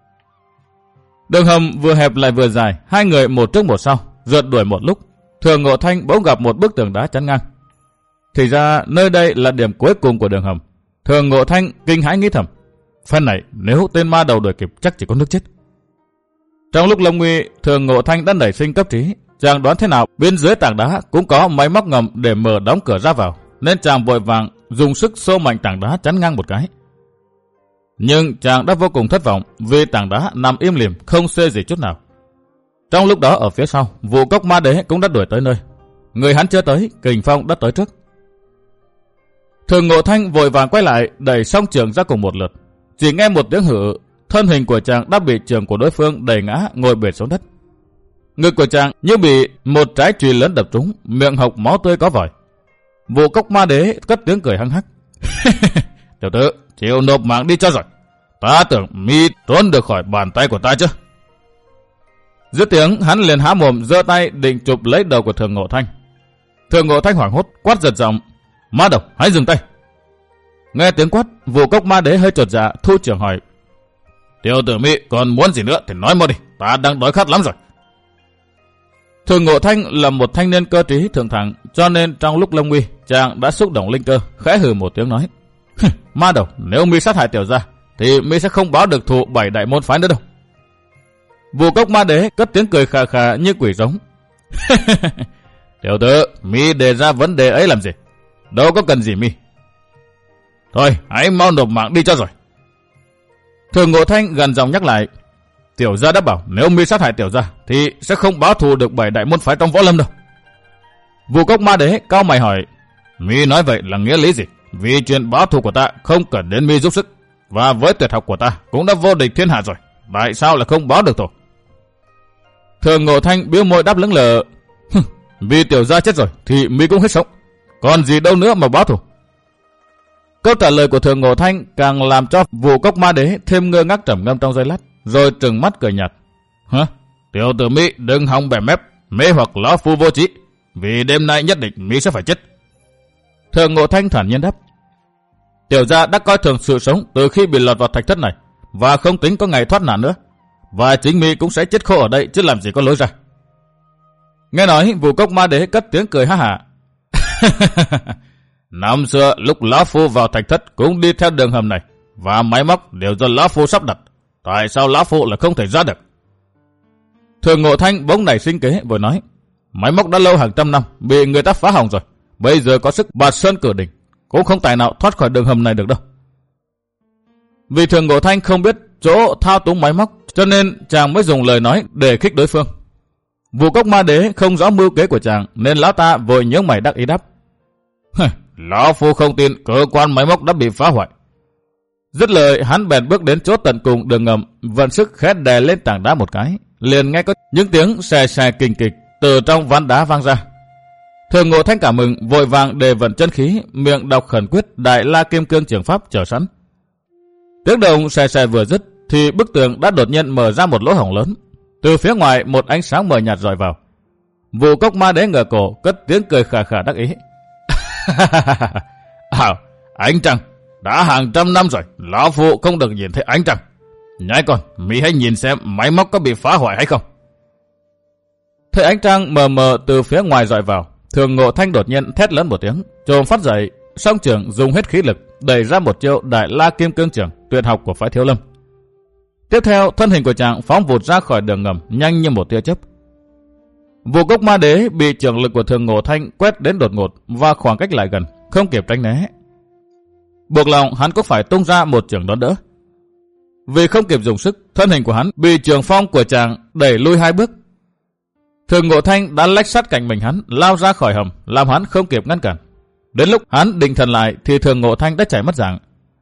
Đường hầm vừa hẹp lại vừa dài, hai người một trước một sau, rượt đuổi một lúc. Thường Ngộ Thanh bỗng gặp một bức tường đá chắn ngang. Thì ra nơi đây là điểm cuối cùng của đường hầm. Thường Ngộ Thanh kinh hãi nghĩ thầm, phen này nếu tên ma đầu đuổi kịp chắc chỉ có nước chết. Trong lúc lâm nguy, Thường Ngộ Thanh đã nảy sinh cấp trí. Chàng đoán thế nào bên dưới tảng đá cũng có máy móc ngầm để mở đóng cửa ra vào, nên chàng vội vàng dùng sức xô mạnh tảng đá chắn ngang một cái. Nhưng chàng đã vô cùng thất vọng vì tảng đá nằm im lìm không xê gì chút nào. Trong lúc đó ở phía sau, Vụ Cốc Ma Đế cũng đã đuổi tới nơi. Người hắn chưa tới, Kình Phong đã tới trước. Thường Ngộ Thanh vội vàng quay lại, đẩy song trường ra cùng một lượt. Chỉ nghe một tiếng hử, thân hình của chàng đã bị trường của đối phương đẩy ngã, ngồi bệt xuống đất. Ngực của chàng như bị một trái chùy lớn đập trúng, miệng hộc máu tươi có vòi. Vụ Cốc Ma Đế cất tiếng cười hăng hắc. Tiểu tử, chịu nộp mạng đi cho rồi. Ta tưởng mi trốn được khỏi bàn tay của ta chứ. Dứt tiếng, hắn liền há mồm giơ tay định chụp lấy đầu của Thường Ngộ Thanh. Thường Ngộ Thanh hoảng hốt quát giật giọng, ma đầu, hãy dừng tay. Nghe tiếng quát, Vụ Cốc Ma Đế hơi chột dạ, thu trưởng hỏi, tiểu tử mi còn muốn gì nữa thì nói mau đi, ta đang đói khát lắm rồi. Thường Ngộ Thanh là một thanh niên cơ trí thượng thẳng, cho nên trong lúc lâm nguy, chàng đã xúc động linh cơ, khẽ hừ một tiếng nói, ma đầu, nếu mi sát hại tiểu gia thì mi sẽ không báo được thù 7 đại môn phái nữa đâu. Vụ Cốc Ma Đế cất tiếng cười khà khà như quỷ giống. Tiểu tử, mi đề ra vấn đề ấy làm gì? Đâu có cần gì mi. Thôi, hãy mau nộp mạng đi cho rồi. Thường Ngộ Thanh gần giọng nhắc lại, tiểu gia đã bảo nếu mi sát hại tiểu gia thì sẽ không báo thù được 7 đại môn phái trong võ lâm đâu. Vụ Cốc Ma Đế cau mày hỏi, mi nói vậy là nghĩa lý gì? Vì chuyện báo thù của ta không cần đến mi giúp sức, và với tuyệt học của ta cũng đã vô địch thiên hạ rồi, tại sao lại không báo được thù? Thường Ngộ Thanh bĩu môi đáp lững lờ, vì tiểu gia chết rồi thì mi cũng hết sống, còn gì đâu nữa mà báo thù. Câu trả lời của Thường Ngộ Thanh càng làm cho Vụ Cốc Ma Đế thêm ngơ ngác trầm ngâm trong giây lát, rồi trừng mắt cười nhạt. Hả? Tiểu tử mi đừng hòng bẻ mép, mê hoặc lão phu vô trí, vì đêm nay nhất định mi sẽ phải chết. Thường Ngộ Thanh thản nhiên đáp, tiểu gia đã coi thường sự sống từ khi bị lọt vào thạch thất này, và không tính có ngày thoát nạn nữa, và chính mi cũng sẽ chết khô ở đây chứ làm gì có lối ra. Nghe nói, Vụ Cốc Ma Đế cất tiếng cười ha hả. Năm xưa lúc lão phu vào thạch thất cũng đi theo đường hầm này, và máy móc đều do lão phu sắp đặt, tại sao lão phu lại không thể ra được? Thường Ngộ Thanh bỗng nảy sinh kế vừa nói, máy móc đã lâu hàng trăm năm bị người ta phá hỏng rồi, bây giờ có sức bạt sơn cử đỉnh cũng không tài nào thoát khỏi đường hầm này được đâu. Vì Thường Ngộ Thanh không biết chỗ thao túng máy móc, cho nên chàng mới dùng lời nói để khích đối phương. Vụ Cốc Ma Đế không rõ mưu kế của chàng, nên lão ta vội nhướng mày đắc ý đáp, lão phu không tin cơ quan máy móc đã bị phá hoại. Dứt lời, hắn bèn bước đến chỗ tận cùng đường ngầm, vận sức khẽ đè lên tảng đá một cái, liền nghe có những tiếng xè xè kình kịch từ trong ván đá vang ra. Thường Ngộ Thanh cảm mừng, vội vàng đề vận chân khí, miệng đọc khẩn quyết Đại La Kim Cương Trường Pháp chờ sẵn. Tiếng động xè xè vừa dứt, thì bức tường đã đột nhiên mở ra một lỗ hổng lớn. Từ phía ngoài một ánh sáng mờ nhạt rọi vào. Vụ Cốc Ma Đế ngửa cổ, cất tiếng cười khà khà đắc ý. Ánh trăng, đã hàng trăm năm rồi, lão phu không được nhìn thấy ánh trăng. Nhãi con, mi hãy nhìn xem máy móc có bị phá hoại hay không. Thấy ánh trăng mờ mờ từ phía ngoài rọi vào, Thường Ngộ Thanh đột nhiên thét lớn một tiếng, trồm phát dậy, song trường dùng hết khí lực đẩy ra một chiêu Đại La Kim Cương Trường tuyệt học của phái Thiếu Lâm. Tiếp theo, thân hình của chàng phóng vụt ra khỏi đường ngầm nhanh như một tia chớp. Vụ Cốc Ma Đế bị trường lực của Thường Ngộ Thanh quét đến đột ngột và khoảng cách lại gần, không kịp tránh né. Buộc lòng hắn cũng phải tung ra một trường đón đỡ. Vì không kịp dùng sức, thân hình của hắn bị trường phong của chàng đẩy lui 2 bước. Thường Ngộ Thanh đã lách sát cạnh mình hắn, lao ra khỏi hầm, làm hắn không kịp ngăn cản. Đến lúc hắn định thần lại thì Thường Ngộ Thanh đã chạy mất dạng.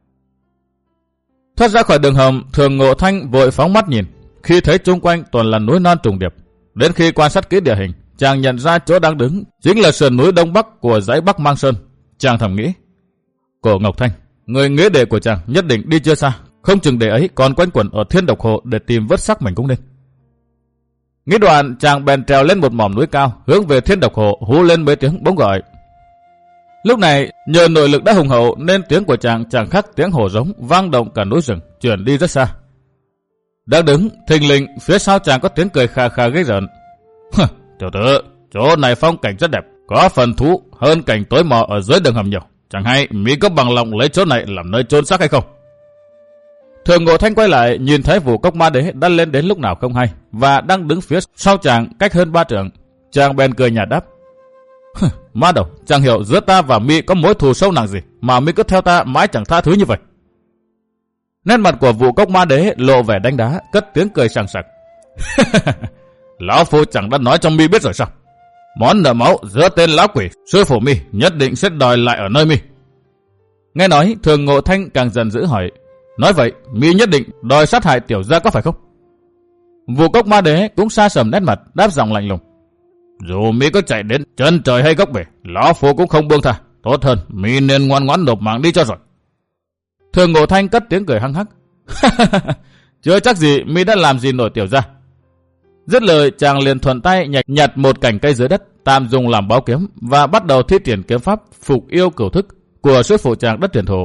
Thoát ra khỏi đường hầm, Thường Ngộ Thanh vội phóng mắt nhìn, khi thấy chung quanh toàn là núi non trùng điệp. Đến khi quan sát kỹ địa hình, chàng nhận ra chỗ đang đứng chính là sườn núi đông bắc của dãy Bắc Mang Sơn. Chàng thầm nghĩ, Cổ Ngọc Thanh, người nghĩa đệ của chàng nhất định đi chưa xa, không chừng đệ ấy còn quanh quẩn ở Thiên Độc Hồ để tìm vớt xác mình cũng nên. Nghĩ đoạn, chàng bèn trèo lên một mỏm núi cao, hướng về Thiên Độc Hồ hú lên mấy tiếng bỗng gọi. Lúc này, nhờ nội lực đã hùng hậu nên tiếng của chàng chẳng khác tiếng hổ giống vang động cả núi rừng, chuyển đi rất xa. Đang đứng, thình lình phía sau chàng có tiếng cười khà khà ghê rợn. Tiểu tử, chỗ này phong cảnh rất đẹp, có phần thú hơn cảnh tối mò ở dưới đường hầm nhiều. Chẳng hay mỹ có bằng lòng lấy chỗ này làm nơi chôn xác hay không? Thường Ngộ Thanh quay lại nhìn thấy Vũ Cốc Ma Đế đã lên đến lúc nào không hay và đang đứng phía sau chàng cách hơn 3 trượng. Chàng bèn cười nhạt đáp: Ma Đầu, chẳng hiểu giữa ta và mi có mối thù sâu nặng gì mà mi cứ theo ta mãi chẳng tha thứ như vậy. Nét mặt của Vũ Cốc Ma Đế lộ vẻ đánh đá, cất tiếng cười sảng sặc. Lão phu chẳng đã nói cho mi biết rồi sao? Món nợ máu giữa tên lão quỷ sư phụ mi nhất định sẽ đòi lại ở nơi mi. Nghe nói, Thường Ngộ Thanh càng giận dữ hỏi: nói vậy mi nhất định đòi sát hại tiểu gia có phải không? Vũ Cốc Ma Đế cũng sa sầm nét mặt, đáp giọng lạnh lùng: dù mi có chạy đến chân trời hay góc bể, lão phu cũng không buông tha. Tốt hơn mi nên ngoan ngoãn nộp mạng đi cho rồi. Thường Ngộ Thanh cất tiếng cười hăng hắc: chưa chắc gì mi đã làm gì nổi tiểu gia. Dứt lời, chàng liền thuận tay nhặt một cành cây dưới đất tạm dùng làm báu kiếm và bắt đầu thi triển kiếm pháp Phục Yêu Cửu Thức của sư phụ chàng đất truyền thổ.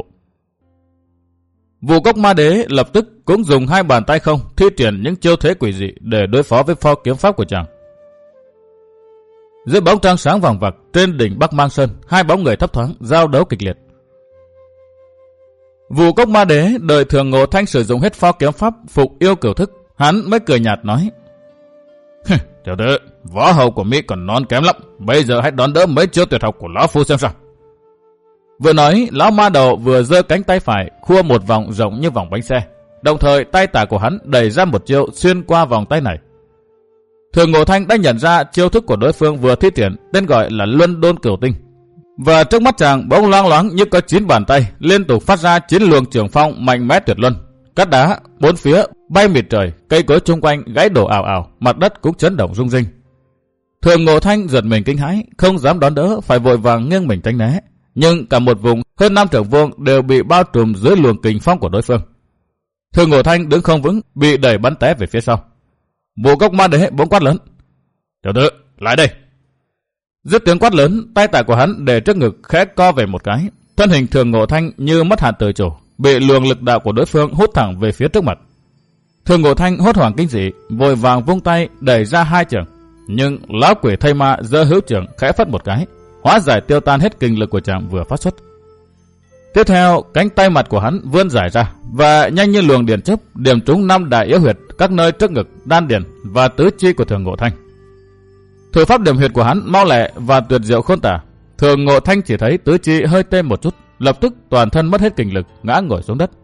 Vũ Cốc Ma Đế lập tức cũng dùng 2 bàn tay không thi triển những chiêu thế quỷ dị để đối phó với pho kiếm pháp của chàng. Dưới bóng trăng sáng vàng vặc trên đỉnh Bắc Mang Sơn, 2 bóng người thấp thoáng giao đấu kịch liệt. Vũ Cốc Ma Đế đợi Thường Ngộ Thanh sử dụng hết pho kiếm pháp Phục Yêu Cửu Thức, hắn mới cười nhạt nói: tiểu tử, võ hậu của mỹ còn non kém lắm, bây giờ hãy đón đỡ mấy chiêu tuyệt học của lão phu xem sao. Vừa nói, lão ma đầu vừa giơ cánh tay phải khua một vòng rộng như vòng bánh xe, đồng thời tay tả của hắn đẩy ra một chiêu xuyên qua vòng tay này. Thường Ngộ Thanh đã nhận ra chiêu thức của đối phương vừa thi triển, tên gọi là Luân Đôn Cửu Tinh, và trước mắt chàng bỗng loang loáng như có 9 bàn tay liên tục phát ra 9 luồng trường phong mạnh mẽ tuyệt luân. Cát đá bốn phía bay mịt trời, cây cối chung quanh gãy đổ ào ào, mặt đất cũng chấn động rung rinh. Thường Ngộ Thanh giật mình kinh hãi, không dám đón đỡ, phải vội vàng nghiêng mình tránh né. Nhưng cả một vùng hơn 5 trượng vuông đều bị bao trùm dưới luồng kình phong của đối phương. Thường Ngộ Thanh đứng không vững, bị đẩy bắn té về phía sau. Vũ Cốc Ma Đế bỗng quát lớn: tiểu tử, lại đây! Dứt tiếng quát lớn, tay tả của hắn để trước ngực khẽ co về một cái, thân hình Thường Ngộ Thanh như mất hẳn tự chủ, bị luồng lực đạo của đối phương hút thẳng về phía trước mặt. Thường Ngộ Thanh hốt hoảng kinh dị, vội vàng vung tay đẩy ra 2 chưởng, nhưng lão quỷ thây ma giơ hữu chưởng khẽ phất một cái, hóa giải tiêu tan hết kinh lực của chàng vừa phát xuất. Tiếp theo, cánh tay mặt của hắn vươn giải ra và nhanh như luồng điện chớp điểm trúng 5 đại yếu huyệt các nơi trước ngực, đan điền và tứ chi của Thường Ngộ Thanh. Thủ pháp điểm huyệt của hắn mau lẹ và tuyệt diệu khôn tả. Thường Ngộ Thanh chỉ thấy tứ chi hơi tê một chút, lập tức toàn thân mất hết kinh lực, ngã ngồi xuống đất.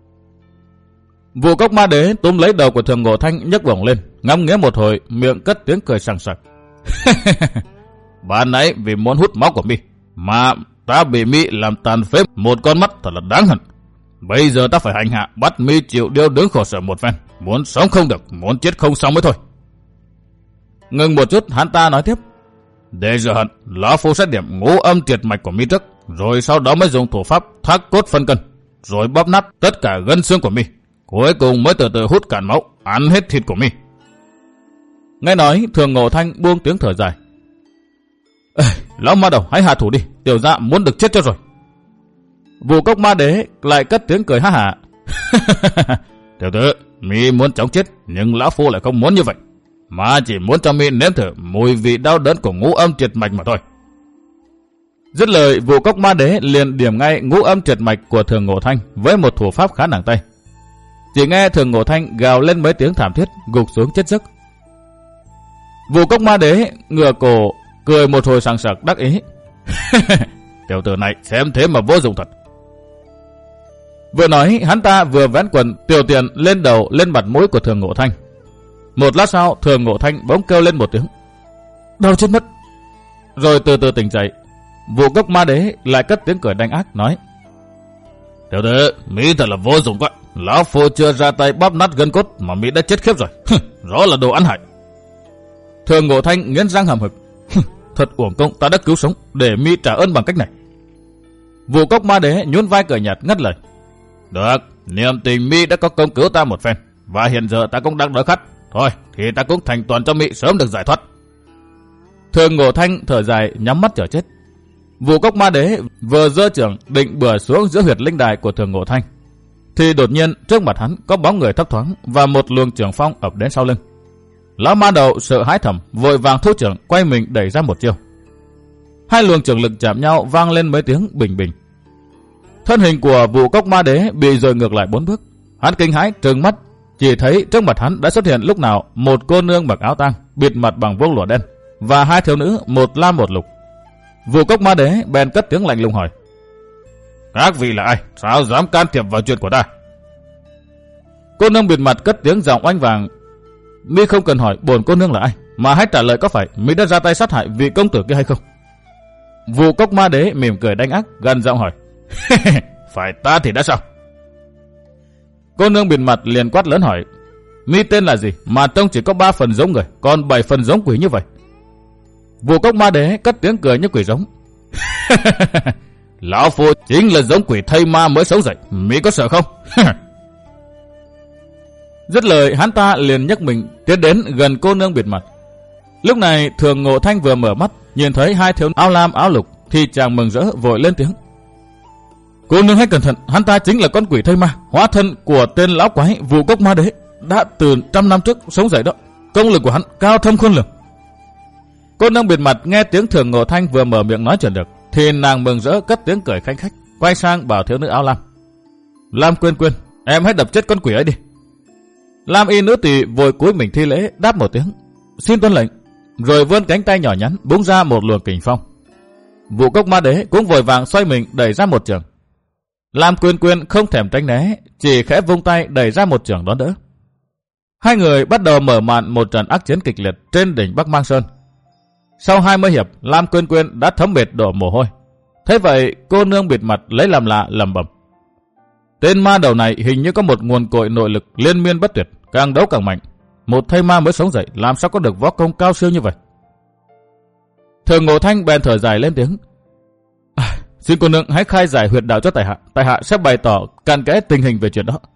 Vũ Cốc Ma Đế túm lấy đầu của Thường Ngộ Thanh nhấc bổng lên, ngắm nghía một hồi, miệng cất tiếng cười sảng sặc: ban nãy vì muốn hút máu của mi mà ta bị mi làm tàn phế một con mắt, thật là đáng hận. Bây giờ ta phải hành hạ bắt mi chịu điêu đứng khổ sở một phen, muốn sống không được, muốn chết không xong mới thôi. Ngừng một chút, hắn ta nói tiếp: để rửa hận, lão phu sẽ điểm ngũ âm triệt mạch của mi trước, rồi sau đó mới dùng thủ pháp thác cốt phân cân, rồi bóp nát tất cả gân xương của mi, cuối cùng mới từ từ hút cạn máu, ăn hết thịt của mi. Nghe nói, Thường Ngộ Thanh buông tiếng thở dài: lão ma đầu, hãy hạ thủ đi, tiểu gia muốn được chết cho rồi. Vũ Cốc Ma Đế lại cất tiếng cười ha hả: tiểu tử, mi muốn chóng chết, nhưng lão phu lại không muốn như vậy, mà chỉ muốn cho mi nếm thử mùi vị đau đớn của ngũ âm triệt mạch mà thôi. Dứt lời, Vũ Cốc Ma Đế liền điểm ngay ngũ âm triệt mạch của Thường Ngộ Thanh với một thủ pháp khá nặng tay. Chỉ nghe Thường Ngộ Thanh gào lên mấy tiếng thảm thiết, gục xuống chết giấc. Vũ Cốc Ma Đế ngửa cổ cười một hồi sảng sặc đắc ý: tiểu tử này xem thế mà vô dụng thật. Vừa nói, hắn ta vừa vén quần tiểu tiền lên đầu lên mặt mũi của Thường Ngộ Thanh. Một lát sau, Thường Ngộ Thanh bỗng kêu lên một tiếng: đau chết mất. Rồi từ từ tỉnh dậy. Vũ Cốc Ma Đế lại cất tiếng cười đanh ác nói: tiểu tử, mỹ thật là vô dụng quá, lão phu chưa ra tay bóp nát gân cốt mà mỹ đã chết khiếp rồi. Rõ là đồ ăn hại. Thường Ngộ Thanh nghiến răng hầm hực: thật uổng công ta đã cứu sống, để mi trả ơn bằng cách này. Vũ Cốc Ma Đế nhún vai cười nhạt ngắt lời: được, niềm tình mi đã có công cứu ta một phen, và hiện giờ ta cũng đang đói khát, thôi thì ta cũng thành toàn cho mi sớm được giải thoát. Thường Ngộ Thanh thở dài nhắm mắt chờ chết. Vụ Cốc Ma Đế vừa giơ chưởng định bừa xuống giữa huyệt linh đài của Thường Ngộ Thanh, thì đột nhiên trước mặt hắn có bóng người thấp thoáng và một luồng chưởng phong ập đến sau lưng. Lão ma đầu sợ hãi thầm, vội vàng thu chưởng quay mình đẩy ra một chiêu. Hai luồng chưởng lực chạm nhau vang lên mấy tiếng bình bình. Thân hình của Vụ Cốc Ma Đế bị dời ngược lại 4 bước. Hắn kinh hãi trừng mắt, chỉ thấy trước mặt hắn đã xuất hiện lúc nào một cô nương mặc áo tang bịt mặt bằng vuông lụa đen và hai thiếu nữ một lam một lục. Vụ Cốc Ma Đế bèn cất tiếng lạnh lùng hỏi: các vị là ai? Sao dám can thiệp vào chuyện của ta? Cô nương bịt mặt cất tiếng giọng oanh vàng: mi không cần hỏi bổn cô nương là ai, mà hãy trả lời có phải mi đã ra tay sát hại vị công tử kia hay không? Vụ Cốc Ma Đế mỉm cười đanh ác, gần giọng hỏi: phải ta thì đã sao? Cô nương bịt mặt liền quát lớn hỏi: mi tên là gì mà trông chỉ có 3 phần giống người, còn 7 phần giống quỷ như vậy? Vụ Cốc Ma Đế cất tiếng cười như quỷ giống: lão phu chính là giống quỷ thây ma mới sống dậy, mi có sợ không? Dứt lời, hắn ta liền nhấc mình tiến đến gần cô nương bịt mặt. Lúc này Thường Ngộ Thanh vừa mở mắt, nhìn thấy hai thiếu áo lam áo lục thì chàng mừng rỡ vội lên tiếng: cô nương hãy cẩn thận, hắn ta chính là con quỷ thây ma, hóa thân của tên lão quái Vụ Cốc Ma Đế, đã từ 100 năm trước sống dậy đó. Công lực của hắn cao thâm khôn lường. Cô nương bịt mặt nghe tiếng Thường Ngộ Thanh vừa mở miệng nói chuyện được, thì nàng mừng rỡ cất tiếng cười khanh khách, quay sang bảo thiếu nữ áo lam: Lam Quyên Quyên, em hãy đập chết con quỷ ấy đi. Lam y nữ tỳ vội cúi mình thi lễ đáp một tiếng: xin tuân lệnh, rồi vươn cánh tay nhỏ nhắn búng ra một luồng kình phong. Vụ Cốc Ma Đế cũng vội vàng xoay mình đẩy ra một chưởng. Lam Quyên Quyên không thèm tránh né, chỉ khẽ vung tay đẩy ra một chưởng đón đỡ. Hai người bắt đầu mở màn một trận ác chiến kịch liệt trên đỉnh Bắc Mang Sơn. Sau 20 hiệp, Lam Quyên Quyên đã thấm mệt đổ mồ hôi. Thế vậy, cô nương bịt mặt lấy làm lạ lẩm bẩm: tên ma đầu này hình như có một nguồn cội nội lực liên miên bất tuyệt, càng đấu càng mạnh. Một thây ma mới sống dậy, làm sao có được võ công cao siêu như vậy? Thường Ngộ Thanh bèn thở dài lên tiếng: xin cô nương hãy khai giải huyệt đạo cho tại hạ sẽ bày tỏ cặn kẽ tình hình về chuyện đó.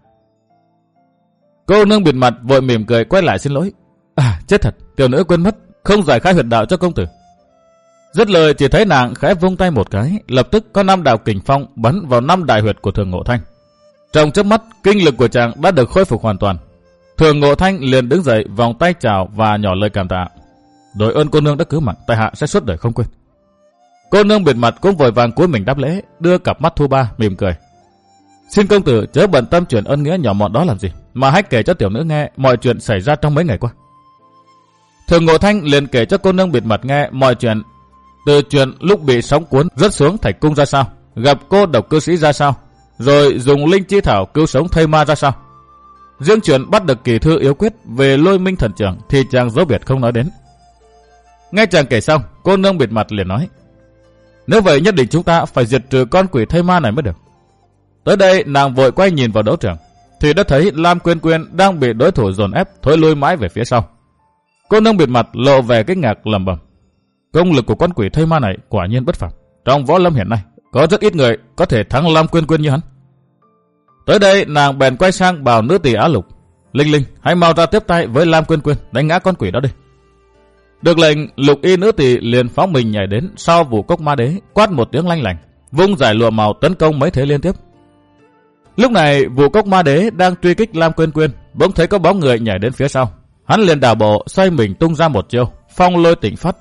Cô nương bịt mặt vội mỉm cười quay lại xin lỗi: chết thật, tiểu nữ quên mất, không giải khai huyệt đạo cho công tử. Dứt lời chỉ thấy nàng khẽ vung tay một cái, lập tức có 5 đạo kình phong bắn vào 5 đại huyệt của Thường Ngộ Thanh. Trong chớp mắt, kinh lực của chàng đã được khôi phục hoàn toàn. Thường Ngộ Thanh liền đứng dậy vòng tay chào và nhỏ lời cảm tạ: đội ơn cô nương đã cứu mạng, tại hạ sẽ suốt đời không quên. Cô nương bịt mặt cũng vội vàng cúi mình đáp lễ, đưa cặp mắt thu ba mỉm cười: xin công tử chớ bận tâm chuyện ân nghĩa nhỏ mọn đó làm gì, mà hãy kể cho tiểu nữ nghe mọi chuyện xảy ra trong mấy ngày qua. Thường Ngộ Thanh liền kể cho cô nương bịt mặt nghe mọi chuyện, từ chuyện lúc bị sóng cuốn rớt xuống thạch cung ra sao, gặp cô độc cư sĩ ra sao, rồi dùng linh chi thảo cứu sống thây ma ra sao. Riêng chuyện bắt được kỳ thư yếu quyết về Lôi Minh Thần Trưởng thì chàng dấu biệt không nói đến. Nghe chàng kể xong, cô nương bịt mặt liền nói: nếu vậy nhất định chúng ta phải diệt trừ con quỷ thây ma này mới được. Tới đây nàng vội quay nhìn vào đấu trường, thì đã thấy Lam Quyên Quyên đang bị đối thủ dồn ép thối lui mãi về phía sau. Cô nương bịt mặt lộ vẻ kinh ngạc lẩm bẩm: công lực của con quỷ thây ma này quả nhiên bất phàm, trong võ lâm hiện nay có rất ít người có thể thắng Lam Quyên Quyên như hắn. Tới đây nàng bèn quay sang bảo nữ tỳ áo lục: Linh Linh, hãy mau ra tiếp tay với Lam Quyên Quyên, đánh ngã con quỷ đó đi. Được lệnh, lục y nữ tỳ liền phóng mình nhảy đến sau Vụ Cốc Ma Đế, quát một tiếng lanh lảnh, vung giải lụa màu tấn công mấy thế liên tiếp. Lúc này Vụ Cốc Ma Đế đang truy kích Lam Quyên Quyên, bỗng thấy có bóng người nhảy đến phía sau. Hắn liền đảo bộ xoay mình tung ra một chiêu phong lôi tỉnh phát.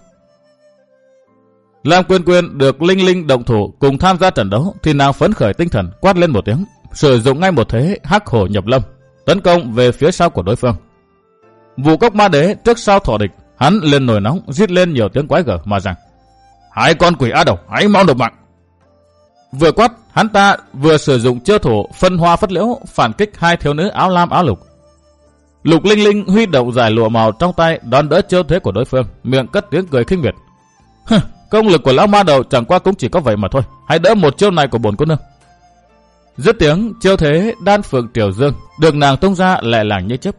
Lam Quyên Quyên được Linh Linh động thủ cùng tham gia trận đấu thì nàng phấn khởi tinh thần, quát lên một tiếng, sử dụng ngay một thế hắc hổ nhập lâm, tấn công về phía sau của đối phương. Vụ Cốc Ma Đế trước sau thọ địch, hắn lên nổi nóng rít lên nhiều tiếng quái gở mà rằng: hai con quỷ á đầu, hãy mau nộp mạng. Vừa quát, hắn ta vừa sử dụng chiêu thủ phân hoa phất liễu phản kích hai thiếu nữ áo lam áo lục. Lục Linh Linh huy động giải lụa màu trong tay đón đỡ chiêu thế của đối phương, miệng cất tiếng cười khinh miệt: công lực của lão ma đầu chẳng qua cũng chỉ có vậy mà thôi, hãy đỡ một chiêu này của bổn cô nương. Dứt tiếng, chiêu thế đan phượng triều dương được nàng tung ra lẹ làng như chớp.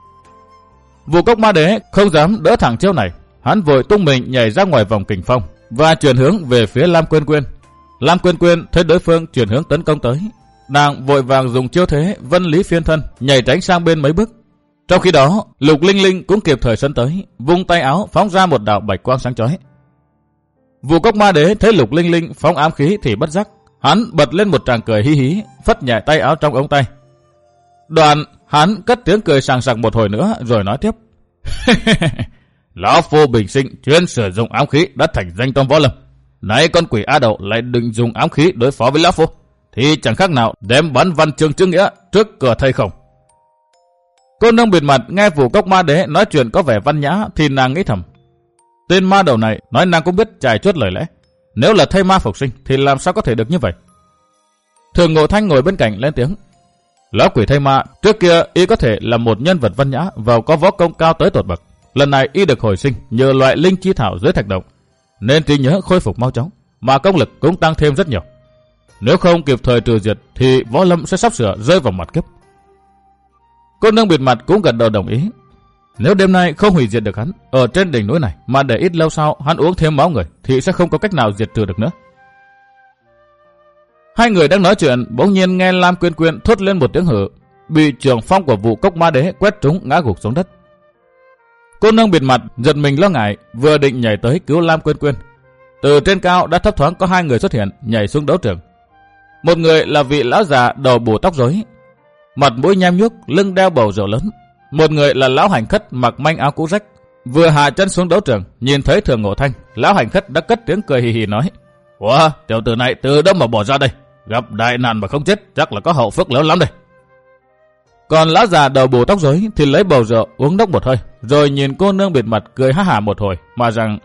Vụ Cốc Ma Đế không dám đỡ thẳng chiêu này, hắn vội tung mình nhảy ra ngoài vòng kình phong và chuyển hướng về phía Lam Quyên Quyên. Lam Quyên Quyên thấy đối phương chuyển hướng tấn công tới, nàng vội vàng dùng chiêu thế vân lý phiên thân nhảy tránh sang bên mấy bước. Trong khi đó, Lục Linh Linh cũng kịp thời sân tới, vung tay áo phóng ra một đạo bạch quang sáng chói. Vụ Cốc Ma Đế thấy Lục Linh Linh phóng ám khí thì bất giác, hắn bật lên một tràng cười hí hí, phất nhẹ tay áo trong ống tay. Đoạn hắn cất tiếng cười sảng sặc một hồi nữa rồi nói tiếp. Lão phu bình sinh chuyên sử dụng ám khí đã thành danh trong võ lâm. Nay con quỷ A Đậu lại định dùng ám khí đối phó với lão phu, thì chẳng khác nào đem bắn văn chương chữ nghĩa trước cửa thầy không. Cô nương bịt mặt nghe Vụ Cốc Ma Đế nói chuyện có vẻ văn nhã thì nàng nghĩ thầm. Tên ma đầu này nói nàng cũng biết chài chuốt lời lẽ. Nếu là thây ma phục sinh thì làm sao có thể được như vậy? Thường Ngộ Thanh ngồi bên cạnh lên tiếng. Lão quỷ thây ma trước kia y có thể là một nhân vật văn nhã và có võ công cao tới tột bậc. Lần này y được hồi sinh nhờ loại linh chi thảo dưới thạch động, nên trí nhớ khôi phục mau chóng, mà công lực cũng tăng thêm rất nhiều. Nếu không kịp thời trừ diệt thì võ lâm sẽ sắp sửa rơi vào mặt kiếp. Cô nương bịt mặt cũng gật đầu đồng ý. Nếu đêm nay không hủy diệt được hắn ở trên đỉnh núi này, mà để ít lâu sau hắn uống thêm máu người, thì sẽ không có cách nào diệt trừ được nữa. Hai người đang nói chuyện, bỗng nhiên nghe Lam Quyên Quyên thốt lên một tiếng hử, bị trường phong của Vụ Cốc Ma Đế quét trúng ngã gục xuống đất. Cô nương bịt mặt giật mình lo ngại, vừa định nhảy tới cứu Lam Quyên Quyên. Từ trên cao đã thấp thoáng có hai người xuất hiện, nhảy xuống đấu trường. Một người là vị lão già đầu bù tóc rối, mặt mũi nhem nhuốc, lưng đeo bầu rượu lớn. Một người là lão hành khất mặc manh áo cũ rách, vừa hạ chân xuống đấu trường, nhìn thấy Thường Ngộ Thanh, lão hành khất đã cất tiếng cười hì hì nói: "Ủa, tiểu tử này từ đâu mà bỏ ra đây? Gặp đại nạn mà không chết, chắc là có hậu phước lớn lắm đây." Còn lão già đầu bù tóc rối thì lấy bầu rượu uống đốc một hơi, rồi nhìn cô nương bịt mặt cười ha hả một hồi mà rằng: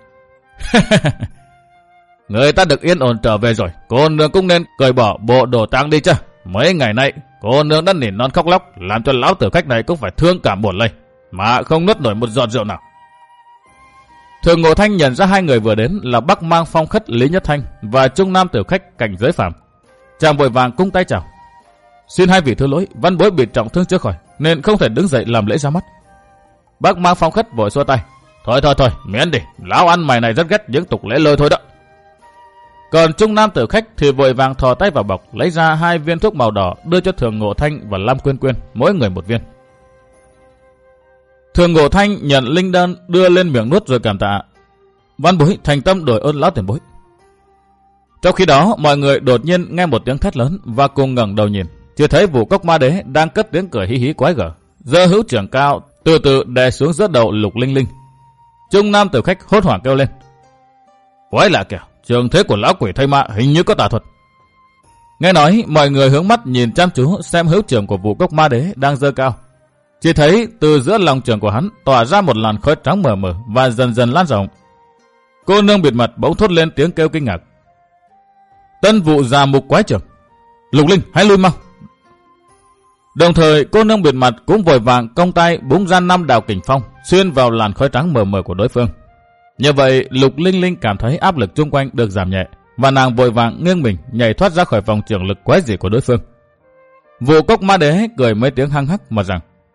"Người ta được yên ổn trở về rồi, cô nương cũng nên cởi bỏ bộ đồ tang đi chứ. Mấy ngày nay cô nương đã nỉ non khóc lóc, làm cho lão tử khách này cũng phải thương cảm buồn lây, mà không nuốt nổi một giọt rượu nào." Thường Ngộ Thanh nhận ra hai người vừa đến là Bắc Mang Phong Khất Lý Nhất Thanh và Trung Nam tiểu khách Cảnh Giới Phàm. Chàng vội vàng cung tay chào: "Xin hai vị thứ lỗi, văn bối bị trọng thương chưa khỏi nên không thể đứng dậy làm lễ ra mắt." Bắc Mang Phong Khất vội xua tay: Thôi, miễn đi, lão ăn mày này rất ghét những tục lễ lôi thôi đó." Còn Trung Nam tử khách thì vội vàng thò tay vào bọc, lấy ra 2 viên thuốc màu đỏ đưa cho Thường Ngộ Thanh và Lam Quyên Quyên, mỗi người 1 viên. Thường Ngộ Thanh nhận linh đơn đưa lên miệng nuốt rồi cảm tạ: "Văn bối thành tâm đổi ơn lão tiền bối." Trong khi đó, mọi người đột nhiên nghe một tiếng thét lớn và cùng ngẩng đầu nhìn, chỉ thấy Vụ Cốc Ma Đế đang cất tiếng cười hí hí quái gở, giơ hữu trưởng cao từ từ đè xuống giữa đầu Lục Linh Linh. Trung Nam tử khách hốt hoảng kêu lên: "Quái lạ kìa, trường thế của lão quỷ thây ma hình như có tà thuật." Nghe nói, mọi người hướng mắt nhìn chăm chú xem hữu trưởng của Vụ Cốc Ma Đế đang giơ cao. Chỉ thấy từ giữa lòng trưởng của hắn tỏa ra một làn khói trắng mờ mờ và dần dần lan rộng. Cô nương bịt mặt bỗng thốt lên tiếng kêu kinh ngạc: "Tân vụ già mục quái trưởng! Lục Linh, hãy lui mau!" Đồng thời cô nương bịt mặt cũng vội vàng cong tay búng ra 5 đạo kình phong xuyên vào làn khói trắng mờ mờ của đối phương. Như vậy Lục Linh Linh cảm thấy áp lực chung quanh được giảm nhẹ, và nàng vội vàng nghiêng mình nhảy thoát ra khỏi vòng trường lực quái dị của đối phương. Vụ Cốc Ma Đế cười mấy tiếng hăng hắc mà rằng: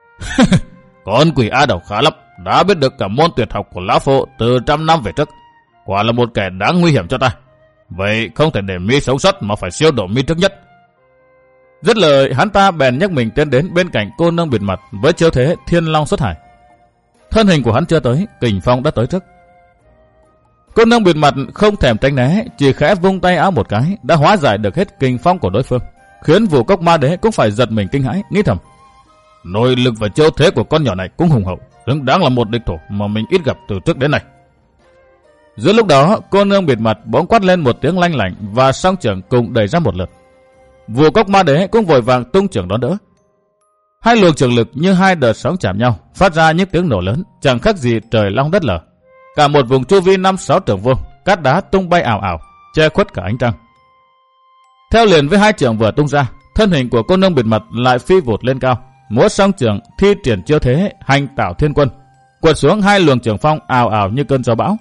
"Con quỷ A Đậu khá lắm, đã biết được cả môn tuyệt học của lão phu từ 100 năm về trước, quả là một kẻ đáng nguy hiểm cho ta. Vậy không thể để mi sống sót mà phải siêu độ mi trước nhất." Dứt lời, hắn ta bèn nhấc mình tiến đến bên cạnh cô nương bịt mặt với chiêu thế Thiên Long xuất hải. Thân hình của hắn chưa tới, kình phong đã tới trước. Cô nương bịt mặt không thèm tránh né, chỉ khẽ vung tay áo một cái đã hóa giải được hết kình phong của đối phương, khiến Vụ Cốc Ma Đế cũng phải giật mình kinh hãi, nghĩ thầm: nội lực và chiêu thế của con nhỏ này cũng hùng hậu, xứng đáng là một địch thủ mà mình ít gặp từ trước đến nay. Giữa lúc đó, cô nương bịt mặt bỗng quát lên một tiếng lanh lảnh và song trưởng cùng đẩy ra một lượt. Vụ Cốc Ma Đế cũng vội vàng tung trưởng đón đỡ. 2 luồng trường lực như 2 đợt sóng chạm nhau, phát ra những tiếng nổ lớn, chẳng khác gì trời long đất lở. Cả một vùng chu vi 5-6 trượng vuông, cát đá tung bay ảo ảo, che khuất cả ánh trăng. Theo liền với 2 trưởng vừa tung ra, thân hình của cô nương bịt mặt lại phi vụt lên cao, múa song trưởng thi triển chiêu thế Hành Tảo Thiên Quân, quật xuống 2 luồng trường phong ảo ảo như cơn gió bão.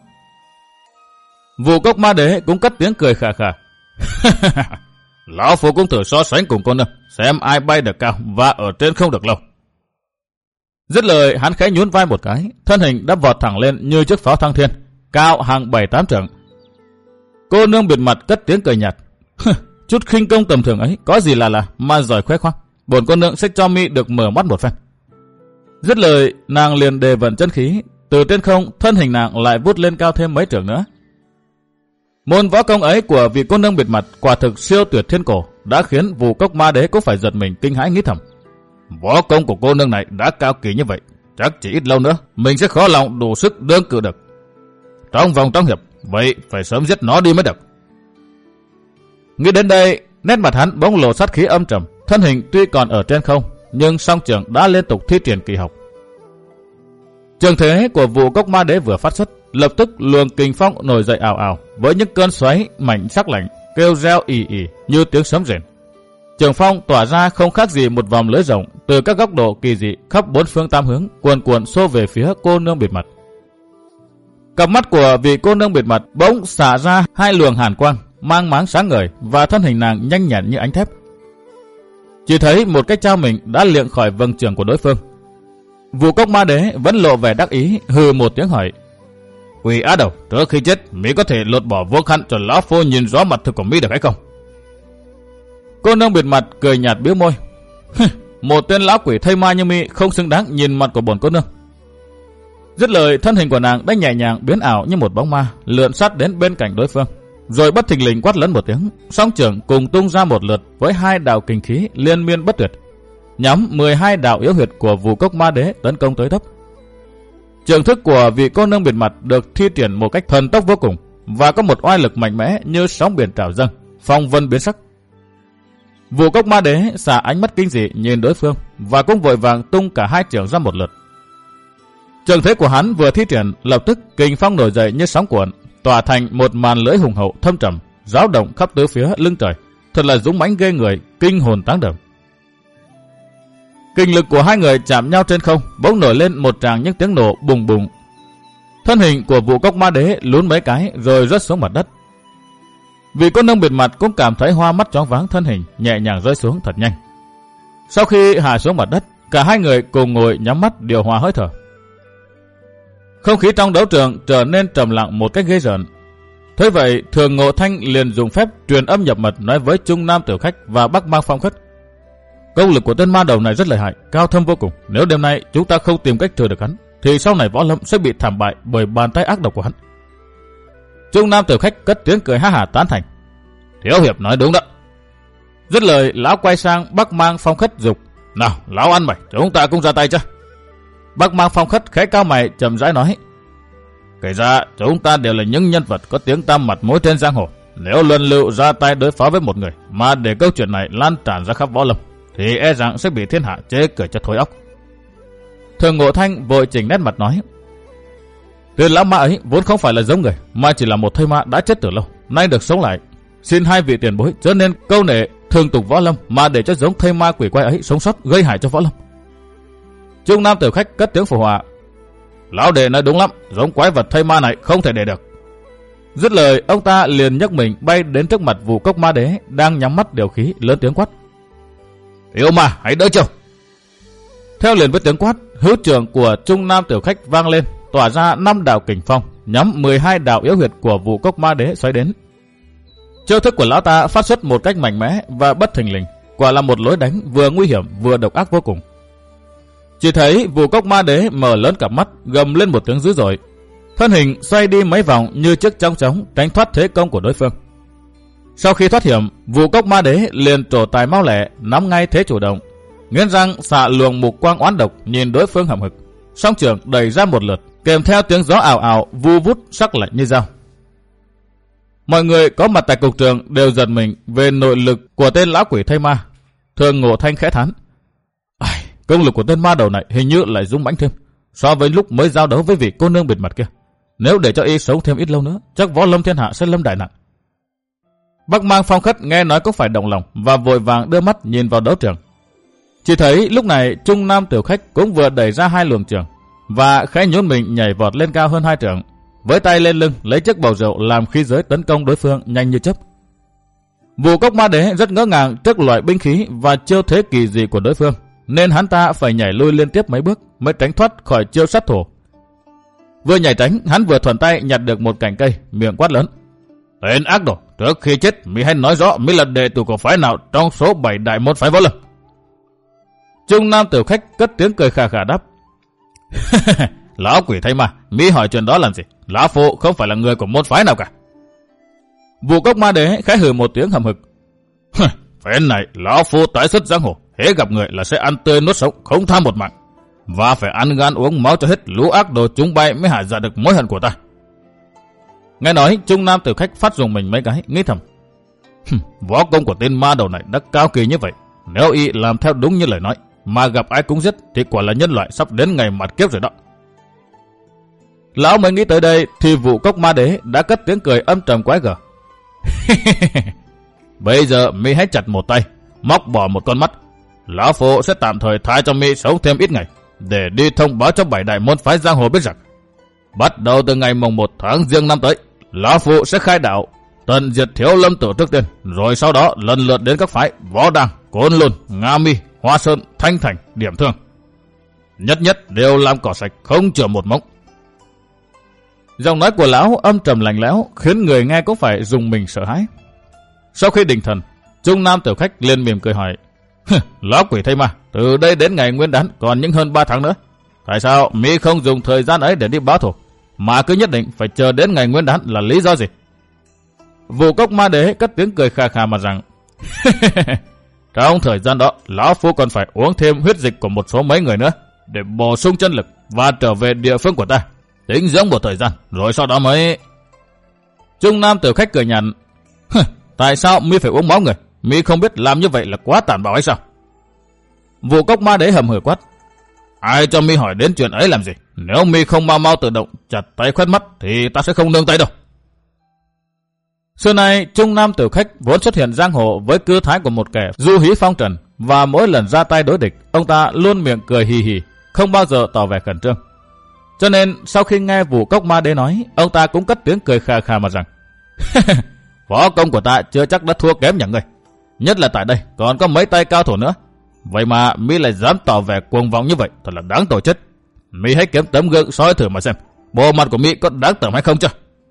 Vụ Cốc Ma Đế cũng cất tiếng cười khà khà: "Lão phu cũng thử so sánh cùng con nương, xem ai bay được cao và ở trên không được lâu." Dứt lời, hắn khẽ nhún vai một cái, thân hình đã vọt thẳng lên như chiếc pháo thăng thiên, cao hàng 7-8 trượng. Cô nương bịt mặt cất tiếng cười nhạt: "Chút khinh công tầm thường ấy có gì là mà giỏi khoe khoang, bổn cô nương sẽ cho mi được mở mắt một phen." Dứt lời, nàng liền đề vận chân khí, từ trên không thân hình nàng lại vút lên cao thêm mấy trượng nữa. Môn võ công ấy của vị cô nương bịt mặt quả thực siêu tuyệt thiên cổ, đã khiến Vu Cốc Ma Đế cũng phải giật mình kinh hãi nghĩ thầm. Võ công của cô nương này đã cao kỳ như vậy, chắc chỉ ít lâu nữa mình sẽ khó lòng đủ sức đương cự được. Trong vòng trong hiệp, vậy phải sớm giết nó đi mới được. Nghĩ đến đây, nét mặt hắn bỗng lộ sát khí âm trầm, thân hình tuy còn ở trên không, nhưng song trường đã liên tục thi triển kỳ học. Trường thế của Vu Cốc Ma Đế vừa phát xuất, lập tức luồng kình phong nổi dậy ào ào với những cơn xoáy mảnh sắc lạnh kêu reo ì ì như tiếng sấm rền. Trường phong tỏa ra không khác gì một vòng lưới rồng từ các góc độ kỳ dị khắp bốn phương tám hướng, cuồn cuộn xô về phía cô nương bịt mặt. Cặp mắt của vị cô nương bịt mặt bỗng xả ra hai luồng hàn quang mang máng sáng ngời và thân hình nàng nhanh nhẹn như ánh thép. Chỉ thấy một cái trao mình đã liệng khỏi vầng trường của đối phương. Vu Cốc Ma Đế vẫn lộ vẻ đắc ý, hừ một tiếng hỏi: Quỷ á đầu, trước khi chết mỹ có thể lột bỏ vô khăn cho lão phu nhìn rõ mặt thực của mỹ được hay không? Cô nương bịt mặt cười nhạt bĩu môi: Một tên lão quỷ thây ma như mi không xứng đáng nhìn mặt của bổn cô nương. Dứt lời, thân hình của nàng đã nhẹ nhàng biến ảo như một bóng ma, lượn sát đến bên cạnh đối phương, rồi bất thình lình quát lớn một tiếng, song trưởng cùng tung ra một lượt với hai đạo kình khí liên miên bất tuyệt, nhắm 12 đạo yếu huyệt của Vu Cốc Ma Đế tấn công tới tấp. Trường thức của vị cô nương bịt mặt được thi triển một cách thần tốc vô cùng và có một oai lực mạnh mẽ như sóng biển trào dâng, phong vân biến sắc. Vu Cốc Ma Đế xả ánh mắt kinh dị nhìn đối phương và cũng vội vàng tung cả hai trường ra một lượt. Trường thế của hắn vừa thi triển, lập tức kình phong nổi dậy như sóng cuộn, tỏa thành một màn lưới hùng hậu thâm trầm, ráo động khắp tứ phía lưng trời, thật là dũng mãnh ghê người, kinh hồn táng đồng. Kinh lực của hai người chạm nhau trên không, bỗng nổi lên một tràng những tiếng nổ bùng bùng. Thân hình của Vu Cốc Ma Đế lún mấy cái rồi rớt xuống mặt đất. Vị cô nương bịt mặt cũng cảm thấy hoa mắt choáng váng, thân hình nhẹ nhàng rơi xuống thật nhanh. Sau khi hạ xuống mặt đất, cả hai người cùng ngồi nhắm mắt điều hòa hơi thở. Không khí trong đấu trường trở nên trầm lặng một cách ghê rợn. Thế vậy, Thường Ngộ Thanh liền dùng phép truyền âm nhập mật nói với Trung Nam Tiểu Khách và Bắc Mang Phong Khất: Công lực của tên ma đầu này rất lợi hại, cao thâm vô cùng. Nếu đêm nay chúng ta không tìm cách trừ được hắn, thì sau này võ lâm sẽ bị thảm bại bởi bàn tay ác độc của hắn. Trung Nam Tiểu Khách cất tiếng cười ha hả tán thành: Thiếu hiệp nói đúng đó. Dứt lời, lão quay sang Bắc Mang Phong Khất dục: Nào, lão ăn mày, chúng ta cũng ra tay chứ? Bắc Mang Phong Khất khẽ cao mày chậm rãi nói: Kể ra chúng ta đều là những nhân vật có tiếng tăm mặt mũi trên giang hồ. Nếu luân lưu ra tay đối phó với một người mà để câu chuyện này lan tràn ra khắp võ lâm, thì e rằng sẽ bị thiên hạ chế cười cho thối óc. Thường Ngộ Thanh vội chỉnh nét mặt nói: Tên lão ma ấy vốn không phải là giống người, mà chỉ là một thây ma đã chết từ lâu, nay được sống lại. Xin hai vị tiền bối chớ nên câu nệ thường tục võ lâm, mà để cho giống thây ma quỷ quái ấy sống sót gây hại cho võ lâm. Trung Nam Tiểu Khách cất tiếng phụ họa: Lão đệ nói đúng lắm, giống quái vật thây ma này không thể để được. Dứt lời, ông ta liền nhấc mình bay đến trước mặt Vu Cốc Ma Đế đang nhắm mắt điều khí, lớn tiếng quát: Yêu ma, hãy đỡ chiêu! Theo liền với tiếng quát, hữu trường của Trung Nam Tiểu Khách vang lên, tỏa ra 5 đạo kình phong, nhắm 12 đạo yếu huyệt của Vu Cốc Ma Đế xoáy đến. Chiêu thức của lão ta phát xuất một cách mạnh mẽ và bất thình lình, quả là một lối đánh vừa nguy hiểm vừa độc ác vô cùng. Chỉ thấy Vu Cốc Ma Đế mở lớn cặp mắt, gầm lên một tiếng dữ dội, thân hình xoay đi mấy vòng như chiếc chong chóng tránh thoát thế công của đối phương. Sau khi thoát hiểm, Vu Cốc Ma Đế liền trổ tài mau lẹ, nắm ngay thế chủ động, nghiến răng xạ luồng mục quang oán độc nhìn đối phương hậm hực, song trường đẩy ra một lượt, kèm theo tiếng gió ảo ảo vu vút sắc lạnh như dao. Mọi người có mặt tại cục trường đều giật mình về nội lực của tên lão quỷ thây ma. Thường Ngộ Thanh khẽ thán: Công lực của tên ma đầu này hình như lại dũng mãnh thêm so với lúc mới giao đấu với vị cô nương bịt mặt kia. Nếu để cho y sống thêm ít lâu nữa, chắc võ lâm thiên hạ sẽ lâm đại nạn. Bắc Mang Phong Khất nghe nói cũng phải động lòng và vội vàng đưa mắt nhìn vào đấu trường. Chỉ thấy lúc này Trung Nam Tiểu Khách cũng vừa đẩy ra hai luồng trường và khẽ nhún mình nhảy vọt lên cao hơn 2 trượng, với tay lên lưng lấy chiếc bầu rượu làm khí giới tấn công đối phương nhanh như chớp. Vu Cốc Ma Đế rất ngỡ ngàng trước loại binh khí và chiêu thế kỳ dị của đối phương, nên hắn ta phải nhảy lui liên tiếp mấy bước mới tránh thoát khỏi chiêu sát thủ. Vừa nhảy tránh, hắn vừa thuận tay nhặt được một cành cây, miệng quát lớn: Tên ác đồ, trước khi chết mi hãy nói rõ mi là đệ tử của phái nào trong số 7 đại môn phái võ lâm. Trung Nam Tiểu Khách cất tiếng cười khà khà đáp: Lão quỷ thây ma, mi hỏi chuyện đó làm gì? Lão phụ không phải là người của môn phái nào cả. Vụ Cốc Ma Đế khẽ hừ một tiếng hầm hực. Phen này lão phu tái xuất giang hồ, hễ gặp người là sẽ ăn tươi nuốt sống, không tha một mạng, và phải ăn gan uống máu cho hết lũ ác đồ chúng bay mới hại dạ được mối hận của ta. Nghe nói trung nam tử khách phát dùng mình mấy cái, nghĩ thầm. Võ công của tên ma đầu này đã cao kỳ như vậy, nếu y làm theo đúng như lời nói, mà gặp ai cũng giết thì quả là nhân loại sắp đến ngày mặt kiếp rồi đó. Lão mới nghĩ tới đây thì Vụ Cốc Ma Đế đã cất tiếng cười âm trầm quái gở. Bây giờ mi hãy chặt một tay, móc bỏ một con mắt. Lão phu sẽ tạm thời tha cho mi sống thêm ít ngày, để đi thông báo cho 7 đại môn phái giang hồ biết rằng bắt đầu từ ngày mùng 1 tháng Giêng năm tới, lão phu sẽ khai đạo tận diệt Thiếu Lâm Tự trước tiên, rồi sau đó lần lượt đến các phái Võ Đăng, Côn Lôn, Nga Mi, Hoa Sơn, Thanh Thành, Điểm Thương. Nhất nhất đều làm cỏ sạch, không chừa một mống. Giọng nói của lão âm trầm lạnh lẽo, khiến người nghe cũng phải rùng mình sợ hãi. Sau khi định thần, trung nam tiểu khách liền mỉm cười hỏi. Lão quỷ thây ma, từ đây đến ngày Nguyên Đán còn những hơn 3 tháng nữa. Tại sao mi không dùng thời gian ấy để đi báo thù, mà cứ nhất định phải chờ đến ngày Nguyên Đán là lý do gì? Vụ Cốc Ma Đế cất tiếng cười khà khà mà rằng. Trong thời gian đó, lão phu còn phải uống thêm huyết dịch của một số mấy người nữa, để bổ sung chân lực và trở về địa phương của ta, tính dưỡng một thời gian, rồi sau đó mới... Trung nam tiểu khách cười nhạt. Tại sao mi phải uống máu người? Mi không biết làm như vậy là quá tàn bạo hay sao? Vụ Cốc Ma Đế hầm hừ quát. Ai cho mi hỏi đến chuyện ấy làm gì? Nếu mi không mau mau tự động chặt tay khoét mắt thì ta sẽ không nương tay đâu. Xưa nay trung nam tiểu khách vốn xuất hiện giang hồ với tư thái của một kẻ du hí phong trần, và mỗi lần ra tay đối địch, ông ta luôn miệng cười hì hì, không bao giờ tỏ vẻ khẩn trương. Cho nên sau khi nghe Vụ Cốc Ma Đế nói, ông ta cũng cất tiếng cười khà khà mà rằng. Võ công của ta chưa chắc đã thua kém nhà ngươi, nhất là tại đây còn có mấy tay cao thủ nữa. Vậy mà mi lại dám tỏ vẻ cuồng vọng như vậy, thật là đáng tội chết. Mi hãy kiếm tấm gương soi thử mà xem, bộ mặt của mi có đáng tởm hay không chưa?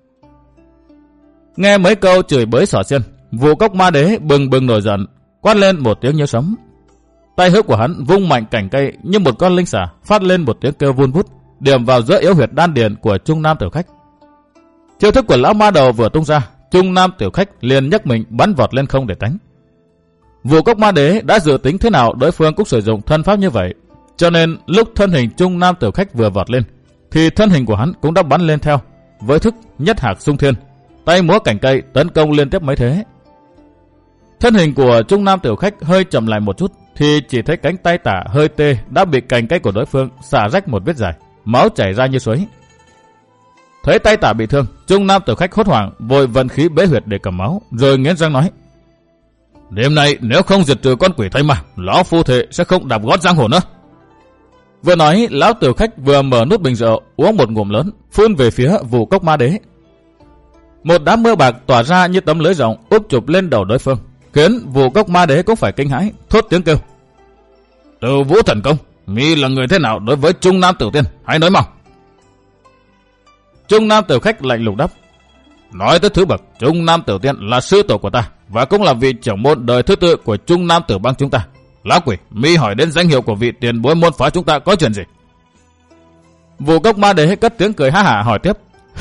Nghe mấy câu chửi bới xỏ xiên, Vụ Cốc Ma Đế bừng bừng nổi giận, quát lên một tiếng như sấm. Tay hữu của hắn vung mạnh cành cây như một con linh xà, phát lên một tiếng kêu vun vút, điểm vào giữa yếu huyệt đan điền của trung nam tiểu khách. Chiêu thức của lão ma đầu vừa tung ra, trung nam tiểu khách liền nhấc mình bắn vọt lên không để tránh. Vụ Cốc Ma Đế đã dự tính thế nào đối phương cũng sử dụng thân pháp như vậy, cho nên lúc thân hình trung nam tiểu khách vừa vọt lên, thì thân hình của hắn cũng đã bắn lên theo, với thức nhất hạc xung thiên, tay múa cành cây tấn công liên tiếp mấy thế. Thân hình của trung nam tiểu khách hơi chậm lại một chút, thì chỉ thấy cánh tay tả hơi tê đã bị cành cây của đối phương xả rách một vết dài, máu chảy ra như suối. Thấy tay tả bị thương, trung nam tiểu khách hốt hoảng vội vận khí bế huyệt để cầm máu, rồi nghiến răng nói. Đêm nay nếu không diệt trừ con quỷ thây ma, lão phu thệ sẽ không đạp gót giang hồ nữa. Vừa nói, lão tiểu khách vừa mở nút bình rượu uống một ngụm lớn, phun về phía Vụ Cốc Ma Đế. Một đám mưa bạc tỏa ra như tấm lưới rộng úp chụp lên đầu đối phương, khiến Vụ Cốc Ma Đế cũng phải kinh hãi, thốt tiếng kêu. Từ Vũ Thần Công, mi là người thế nào đối với trung nam tiểu tiên, hãy nói mau. Trung nam tiểu khách lạnh lùng đáp. Nói tới thứ bậc, trung nam tiểu tiên là sư tổ của ta, và cũng là vị trưởng môn đời thứ tư của trung nam tử bang chúng ta. Lão quỷ, mi hỏi đến danh hiệu của vị tiền bối môn phái chúng ta có chuyện gì? Vụ Cốc Ma Đế cất tiếng cười ha hả hỏi tiếp.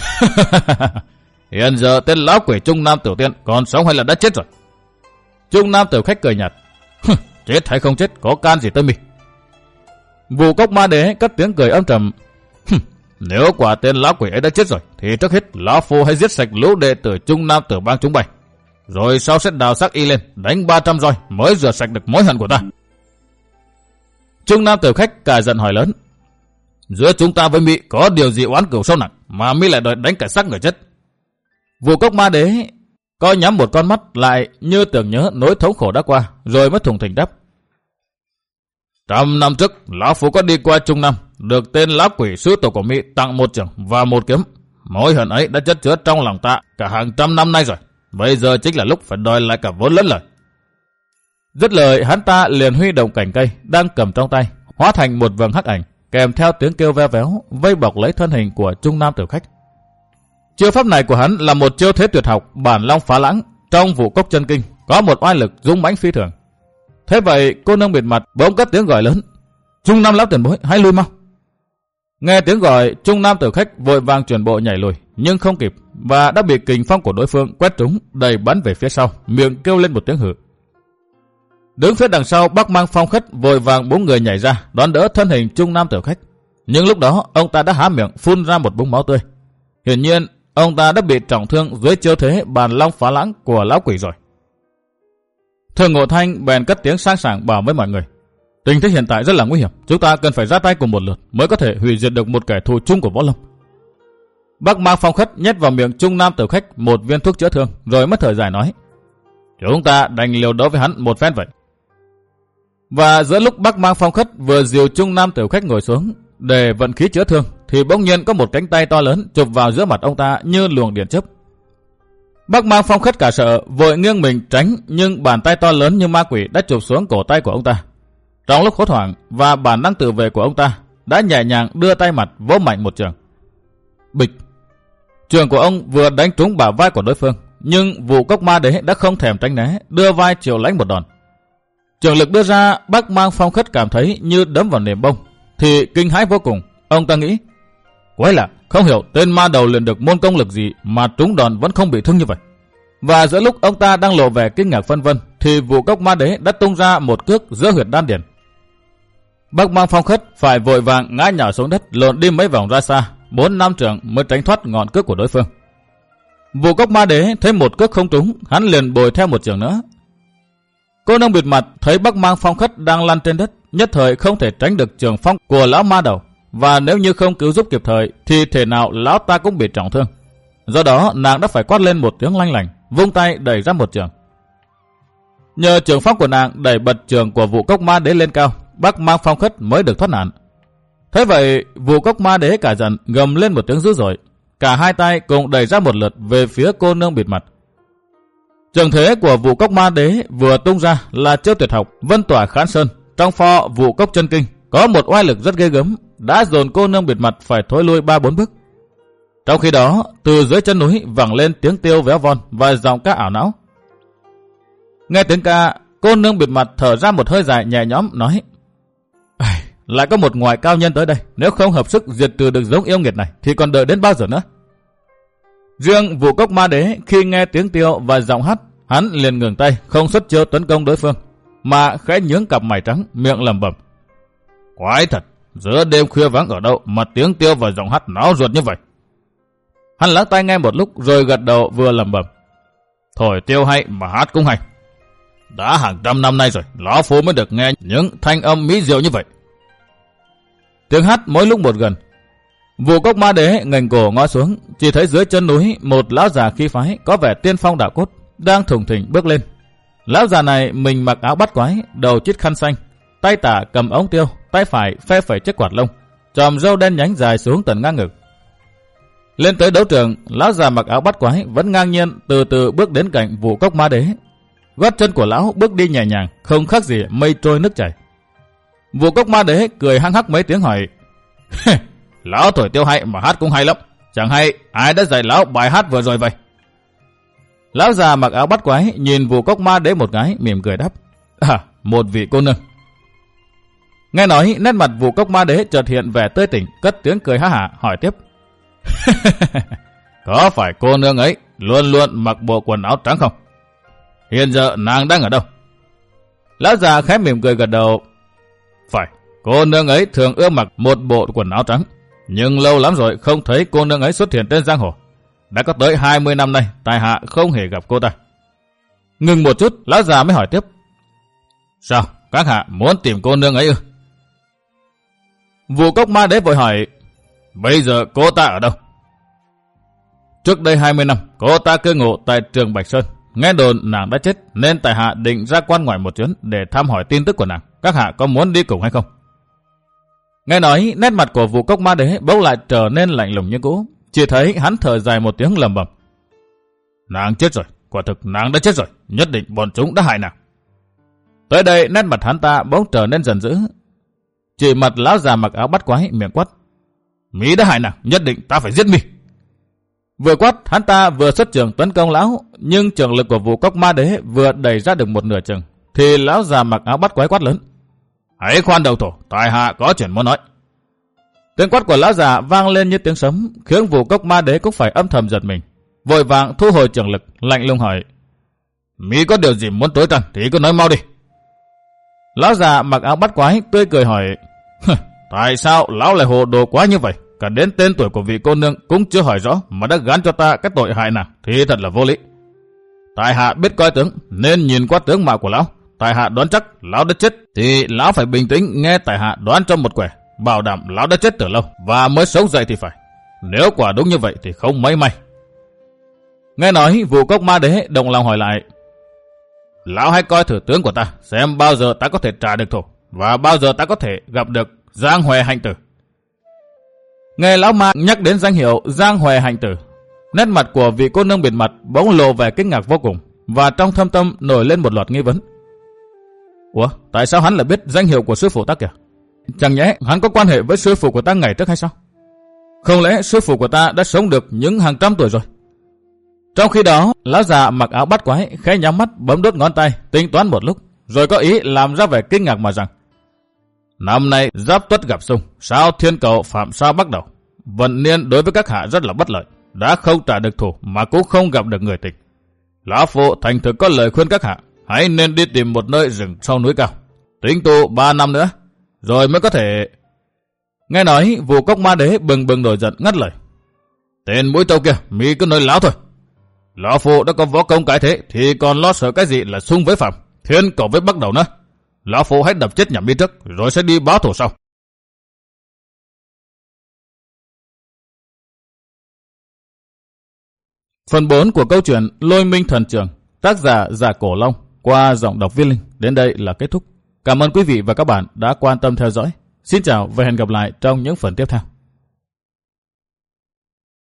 Hiện giờ tên lão quỷ trung nam tiểu tiên còn sống hay là đã chết rồi? Trung nam tiểu khách cười nhạt. Chết hay không chết có can gì tới mi? Vụ Cốc Ma Đế cất tiếng cười âm trầm. Nếu quả tên lão quỷ ấy đã chết rồi, thì trước hết lão phu hãy giết sạch lũ đệ tử trung nam tử bang chúng bay, rồi sau sẽ đào xác y lên, đánh 300 roi mới rửa sạch được mối hận của ta. Trung nam tiểu khách cả giận hỏi lớn. Giữa chúng ta với mi có điều gì oán cửu sâu nặng mà mi lại đòi đánh cả xác người chết? Vụ Cốc Ma Đế coi nhắm một con mắt lại như tưởng nhớ nỗi thống khổ đã qua, rồi mới thùng thình đáp. 100 năm trước, lão phu có đi qua Trung Nam, được tên lão quỷ sư tổ của mi tặng một trường và một kiếm. Mối hận ấy đã chất chứa trong lòng ta cả hàng trăm năm nay rồi. Bây giờ chính là lúc phải đòi lại cả vốn lẫn lời. Dứt lời, hắn ta liền huy động cành cây đang cầm trong tay, hóa thành một vầng hắc ảnh, kèm theo tiếng kêu ve véo, vây bọc lấy thân hình của trung nam tiểu khách. Chiêu pháp này của hắn là một chiêu thế tuyệt học bản long phá lãng, trong Vụ Cốc chân kinh có một oai lực dũng mãnh phi thường. Thế vậy, cô nương bịt mặt bỗng cất tiếng gọi lớn. Trung nam lão tiền bối, hãy lui mau. Nghe tiếng gọi, trung nam tiểu khách vội vàng chuyển bộ nhảy lùi, nhưng không kịp, và đã bị kình phong của đối phương quét trúng, đẩy bắn về phía sau, miệng kêu lên một tiếng hự. Đứng phía đằng sau, Bắc Mang Phong Khất vội vàng 4 người nhảy ra đón đỡ thân hình trung nam tiểu khách. Nhưng lúc đó ông ta đã há miệng phun ra một búng máu tươi. Hiển nhiên ông ta đã bị trọng thương dưới chiêu thế bàn long phá lãng của lão quỷ rồi. Thường Ngộ Thanh bèn cất tiếng sang sảng bảo với mọi người: tình thế hiện tại rất là nguy hiểm, chúng ta cần phải ra tay cùng một lượt mới có thể hủy diệt được một kẻ thù chung của Võ Lâm. Bắc Mang Phong Khất nhét vào miệng trung nam tiểu khách một viên thuốc chữa thương, rồi mất thời dài nói: chúng ta đành liều đấu với hắn một phen vậy. Và giữa lúc Bắc Mang Phong Khất vừa dìu trung nam tiểu khách ngồi xuống để vận khí chữa thương, thì bỗng nhiên có một cánh tay to lớn chụp vào giữa mặt ông ta như luồng điện chớp. Bắc Mang Phong Khất cả sợ, vội nghiêng mình tránh, nhưng bàn tay to lớn như ma quỷ đã chụp xuống cổ tay của ông ta. Trong lúc hốt hoảng và bản năng tự vệ của ông ta đã nhẹ nhàng đưa tay mặt vỗ mạnh một trường. Bịch! Trường của ông vừa đánh trúng bả vai của đối phương, nhưng Vụ Cốc Ma Đế đã không thèm tránh né, đưa vai chịu lãnh một đòn. Trường lực đưa ra, Bắc Mang Phong Khất cảm thấy như đấm vào nệm bông, thì kinh hãi vô cùng. Ông ta nghĩ: quái lạ, không hiểu tên ma đầu luyện được môn công lực gì mà trúng đòn vẫn không bị thương như vậy. Và giữa lúc ông ta đang lộ vẻ kinh ngạc phân vân, thì Vụ Cốc Ma Đế đã tung ra một cước giữa huyệt đan điền. Bắc Mang Phong Khất phải vội vàng ngã nhào xuống đất, lộn đi mấy vòng ra xa, 4-5 trượng mới tránh thoát ngọn cước của đối phương. Vụ Cốc Ma Đế thấy một cước không trúng, hắn liền bồi theo một trường nữa. Cô nương bịt mặt thấy Bắc Mang Phong Khất đang lăn trên đất, nhất thời không thể tránh được trường phong của lão ma đầu, và nếu như không cứu giúp kịp thời thì thể nào lão ta cũng bị trọng thương. Do đó nàng đã phải quát lên một tiếng lanh lảnh, vung tay đẩy ra một trường. Nhờ trường phong của nàng đẩy bật trường của Vụ Cốc Ma Đế lên cao, Bắc Mang Phong Khất mới được thoát nạn. Thế vậy Vụ Cốc Ma Đế cả giận gầm lên một tiếng dữ dội, cả hai tay cùng đẩy ra một lượt về phía cô nương bịt mặt. Trường thế của Vụ Cốc Ma Đế vừa tung ra là chiêu tuyệt học Vân Tỏa Khán Sơn. Trong pho Vụ Cốc Chân Kinh có một oai lực rất ghê gớm, đã dồn cô nương bịt mặt phải thối lui 3-4 bước. Trong khi đó, từ dưới chân núi vẳng lên tiếng tiêu véo von và giọng ca ảo não. Nghe tiếng ca, cô nương bịt mặt thở ra một hơi dài nhẹ nhõm nói: lại có một ngoại cao nhân tới đây, nếu không hợp sức diệt trừ được giống yêu nghiệt này thì còn đợi đến bao giờ nữa. Riêng Vụ Cốc Ma Đế khi nghe tiếng tiêu và giọng hát, hắn liền ngừng tay, không xuất chiêu tấn công đối phương, mà khẽ nhướng cặp mày trắng, miệng lẩm bẩm: quái thật, giữa đêm khuya vắng ở đâu mà tiếng tiêu và giọng hát náo ruột như vậy. Hắn lắng tai nghe một lúc rồi gật đầu vừa lẩm bẩm: thổi tiêu hay mà hát cũng hay. Đã hàng trăm năm nay rồi, lão phu mới được nghe những thanh âm mỹ diệu như vậy. Tiếng hát mỗi lúc một gần. Vụ Cốc Ma Đế ngẩng cổ ngó xuống, chỉ thấy dưới chân núi một lão già khí phái có vẻ tiên phong đạo cốt đang thùng thình bước lên. Lão già này mình mặc áo bắt quái, đầu chít khăn xanh, tay tả cầm ống tiêu, tay phải phe phẩy chiếc quạt lông, chòm râu đen nhánh dài xuống tận ngang ngực. Lên tới đấu trường, lão già mặc áo bắt quái vẫn ngang nhiên từ từ bước đến cạnh Vụ Cốc Ma Đế. Gót chân của lão bước đi nhẹ nhàng, không khác gì mây trôi nước chảy. Vụ Cốc Ma Đế cười hăng hắc mấy tiếng hỏi: lão thổi tiêu hay mà hát cũng hay lắm, chẳng hay ai đã dạy lão bài hát vừa rồi vậy? Lão già mặc áo bắt quái nhìn Vụ Cốc Ma Đế một cái, mỉm cười đáp: một vị cô nương. Nghe nói, nét mặt Vụ Cốc Ma Đế chợt hiện vẻ tươi tỉnh, cất tiếng cười ha hả hỏi tiếp: có phải cô nương ấy luôn luôn mặc bộ quần áo trắng không? Hiện giờ nàng đang ở đâu? Lão già khẽ mỉm cười gật đầu: phải, cô nương ấy thường ưa mặc một bộ quần áo trắng, nhưng lâu lắm rồi không thấy cô nương ấy xuất hiện trên giang hồ. Đã có tới 20 năm nay, tại hạ không hề gặp cô ta. Ngừng một chút, lão già mới hỏi tiếp: sao, các hạ muốn tìm cô nương ấy ư? Vụ Cốc Ma Đế vội hỏi: bây giờ cô ta ở đâu? Trước đây 20 năm, cô ta cư ngụ tại Trường Bạch Sơn. Nghe đồn nàng đã chết, nên tại hạ định ra quan ngoại một chuyến để thăm hỏi tin tức của nàng. Các hạ có muốn đi cùng hay không? Nghe nói, nét mặt của Vụ Cốc Ma Đế bỗng lại trở nên lạnh lùng như cũ. Chỉ thấy hắn thở dài một tiếng lẩm bẩm: nàng chết rồi, quả thực nàng đã chết rồi, nhất định bọn chúng đã hại nàng. Tới đây nét mặt hắn ta bỗng trở nên giận dữ. Chỉ mặt lão già mặc áo bắt quái, miệng quát: Mỹ đã hại nàng, nhất định ta phải giết Mỹ. Vừa quát, hắn ta vừa xuất trường tấn công lão, nhưng trường lực của Vụ Cốc Ma Đế vừa đẩy ra được một nửa chừng, thì lão già mặc áo bắt quái quát lớn: hãy khoan đầu thổ, tại hạ có chuyện muốn nói. Tiếng quát của lão già vang lên như tiếng sấm, khiến Vụ Cốc Ma Đế cũng phải âm thầm giật mình. vội vàng thu hồi trường lực, lạnh lùng hỏi: "Mí có điều gì muốn tối trăng thì cứ nói mau đi." Lão già mặc áo bắt quái tươi cười hỏi: "Tại sao lão lại hồ đồ quá như vậy? Cả đến tên tuổi của vị cô nương cũng chưa hỏi rõ mà đã gán cho ta cái tội hại nàng, thì thật là vô lý. Tại hạ biết coi tướng nên nhìn qua tướng mạo của lão, tại hạ đoán chắc lão đã chết thì lão phải bình tĩnh nghe tại hạ đoán cho một quẻ, bảo đảm lão đã chết từ lâu và mới sống dậy thì phải. Nếu quả đúng như vậy thì không mấy may." Nghe nói Vụ Cốc Ma Đế động lòng hỏi lại: "Lão hãy coi thử tướng của ta, xem bao giờ ta có thể trả được thù và bao giờ ta có thể gặp được Giang Huệ Hạnh Tử." Nghe lão ma nhắc đến danh hiệu Giang Huệ Hạnh Tử, nét mặt của vị cô nương biển mặt bỗng lộ vẻ kinh ngạc vô cùng, và trong thâm tâm nổi lên một loạt nghi vấn. Ủa, tại sao hắn lại biết danh hiệu của sư phụ ta kìa? Chẳng nhẽ hắn có quan hệ với sư phụ của ta ngày trước hay sao? Không lẽ sư phụ của ta đã sống được những hàng trăm tuổi rồi? Trong khi đó, lão già mặc áo bắt quái khẽ nhắm mắt bấm đốt ngón tay, tính toán một lúc, rồi có ý làm ra vẻ kinh ngạc mà rằng: "Năm nay Giáp Tuất gặp xung, sao thiên cầu phạm sao bắt đầu. Vận niên đối với các hạ rất là bất lợi, đã không trả được thù mà cũng không gặp được người tình. Lão phụ thành thực có lời khuyên các hạ, hãy nên đi tìm một nơi rừng sâu núi cao, tính tu 3 năm nữa, rồi mới có thể..." Nghe nói, Vụ Cốc Ma Đế bừng bừng nổi giận ngắt lời: "Tên mũi trâu kia, mi cứ nói láo thôi. Lão phụ đã có võ công cái thế thì còn lo sợ cái gì là xung với phạm, thiên cầu với bắt đầu nữa. Lão phụ hãy đập chết nhằm mi trước, rồi sẽ đi báo thù sau." Phần 4 của câu chuyện Lôi Minh Thần Trường, tác giả Giả Cổ Long, qua giọng đọc Viết Linh đến đây là kết thúc. Cảm ơn quý vị và các bạn đã quan tâm theo dõi. Xin chào và hẹn gặp lại trong những phần tiếp theo.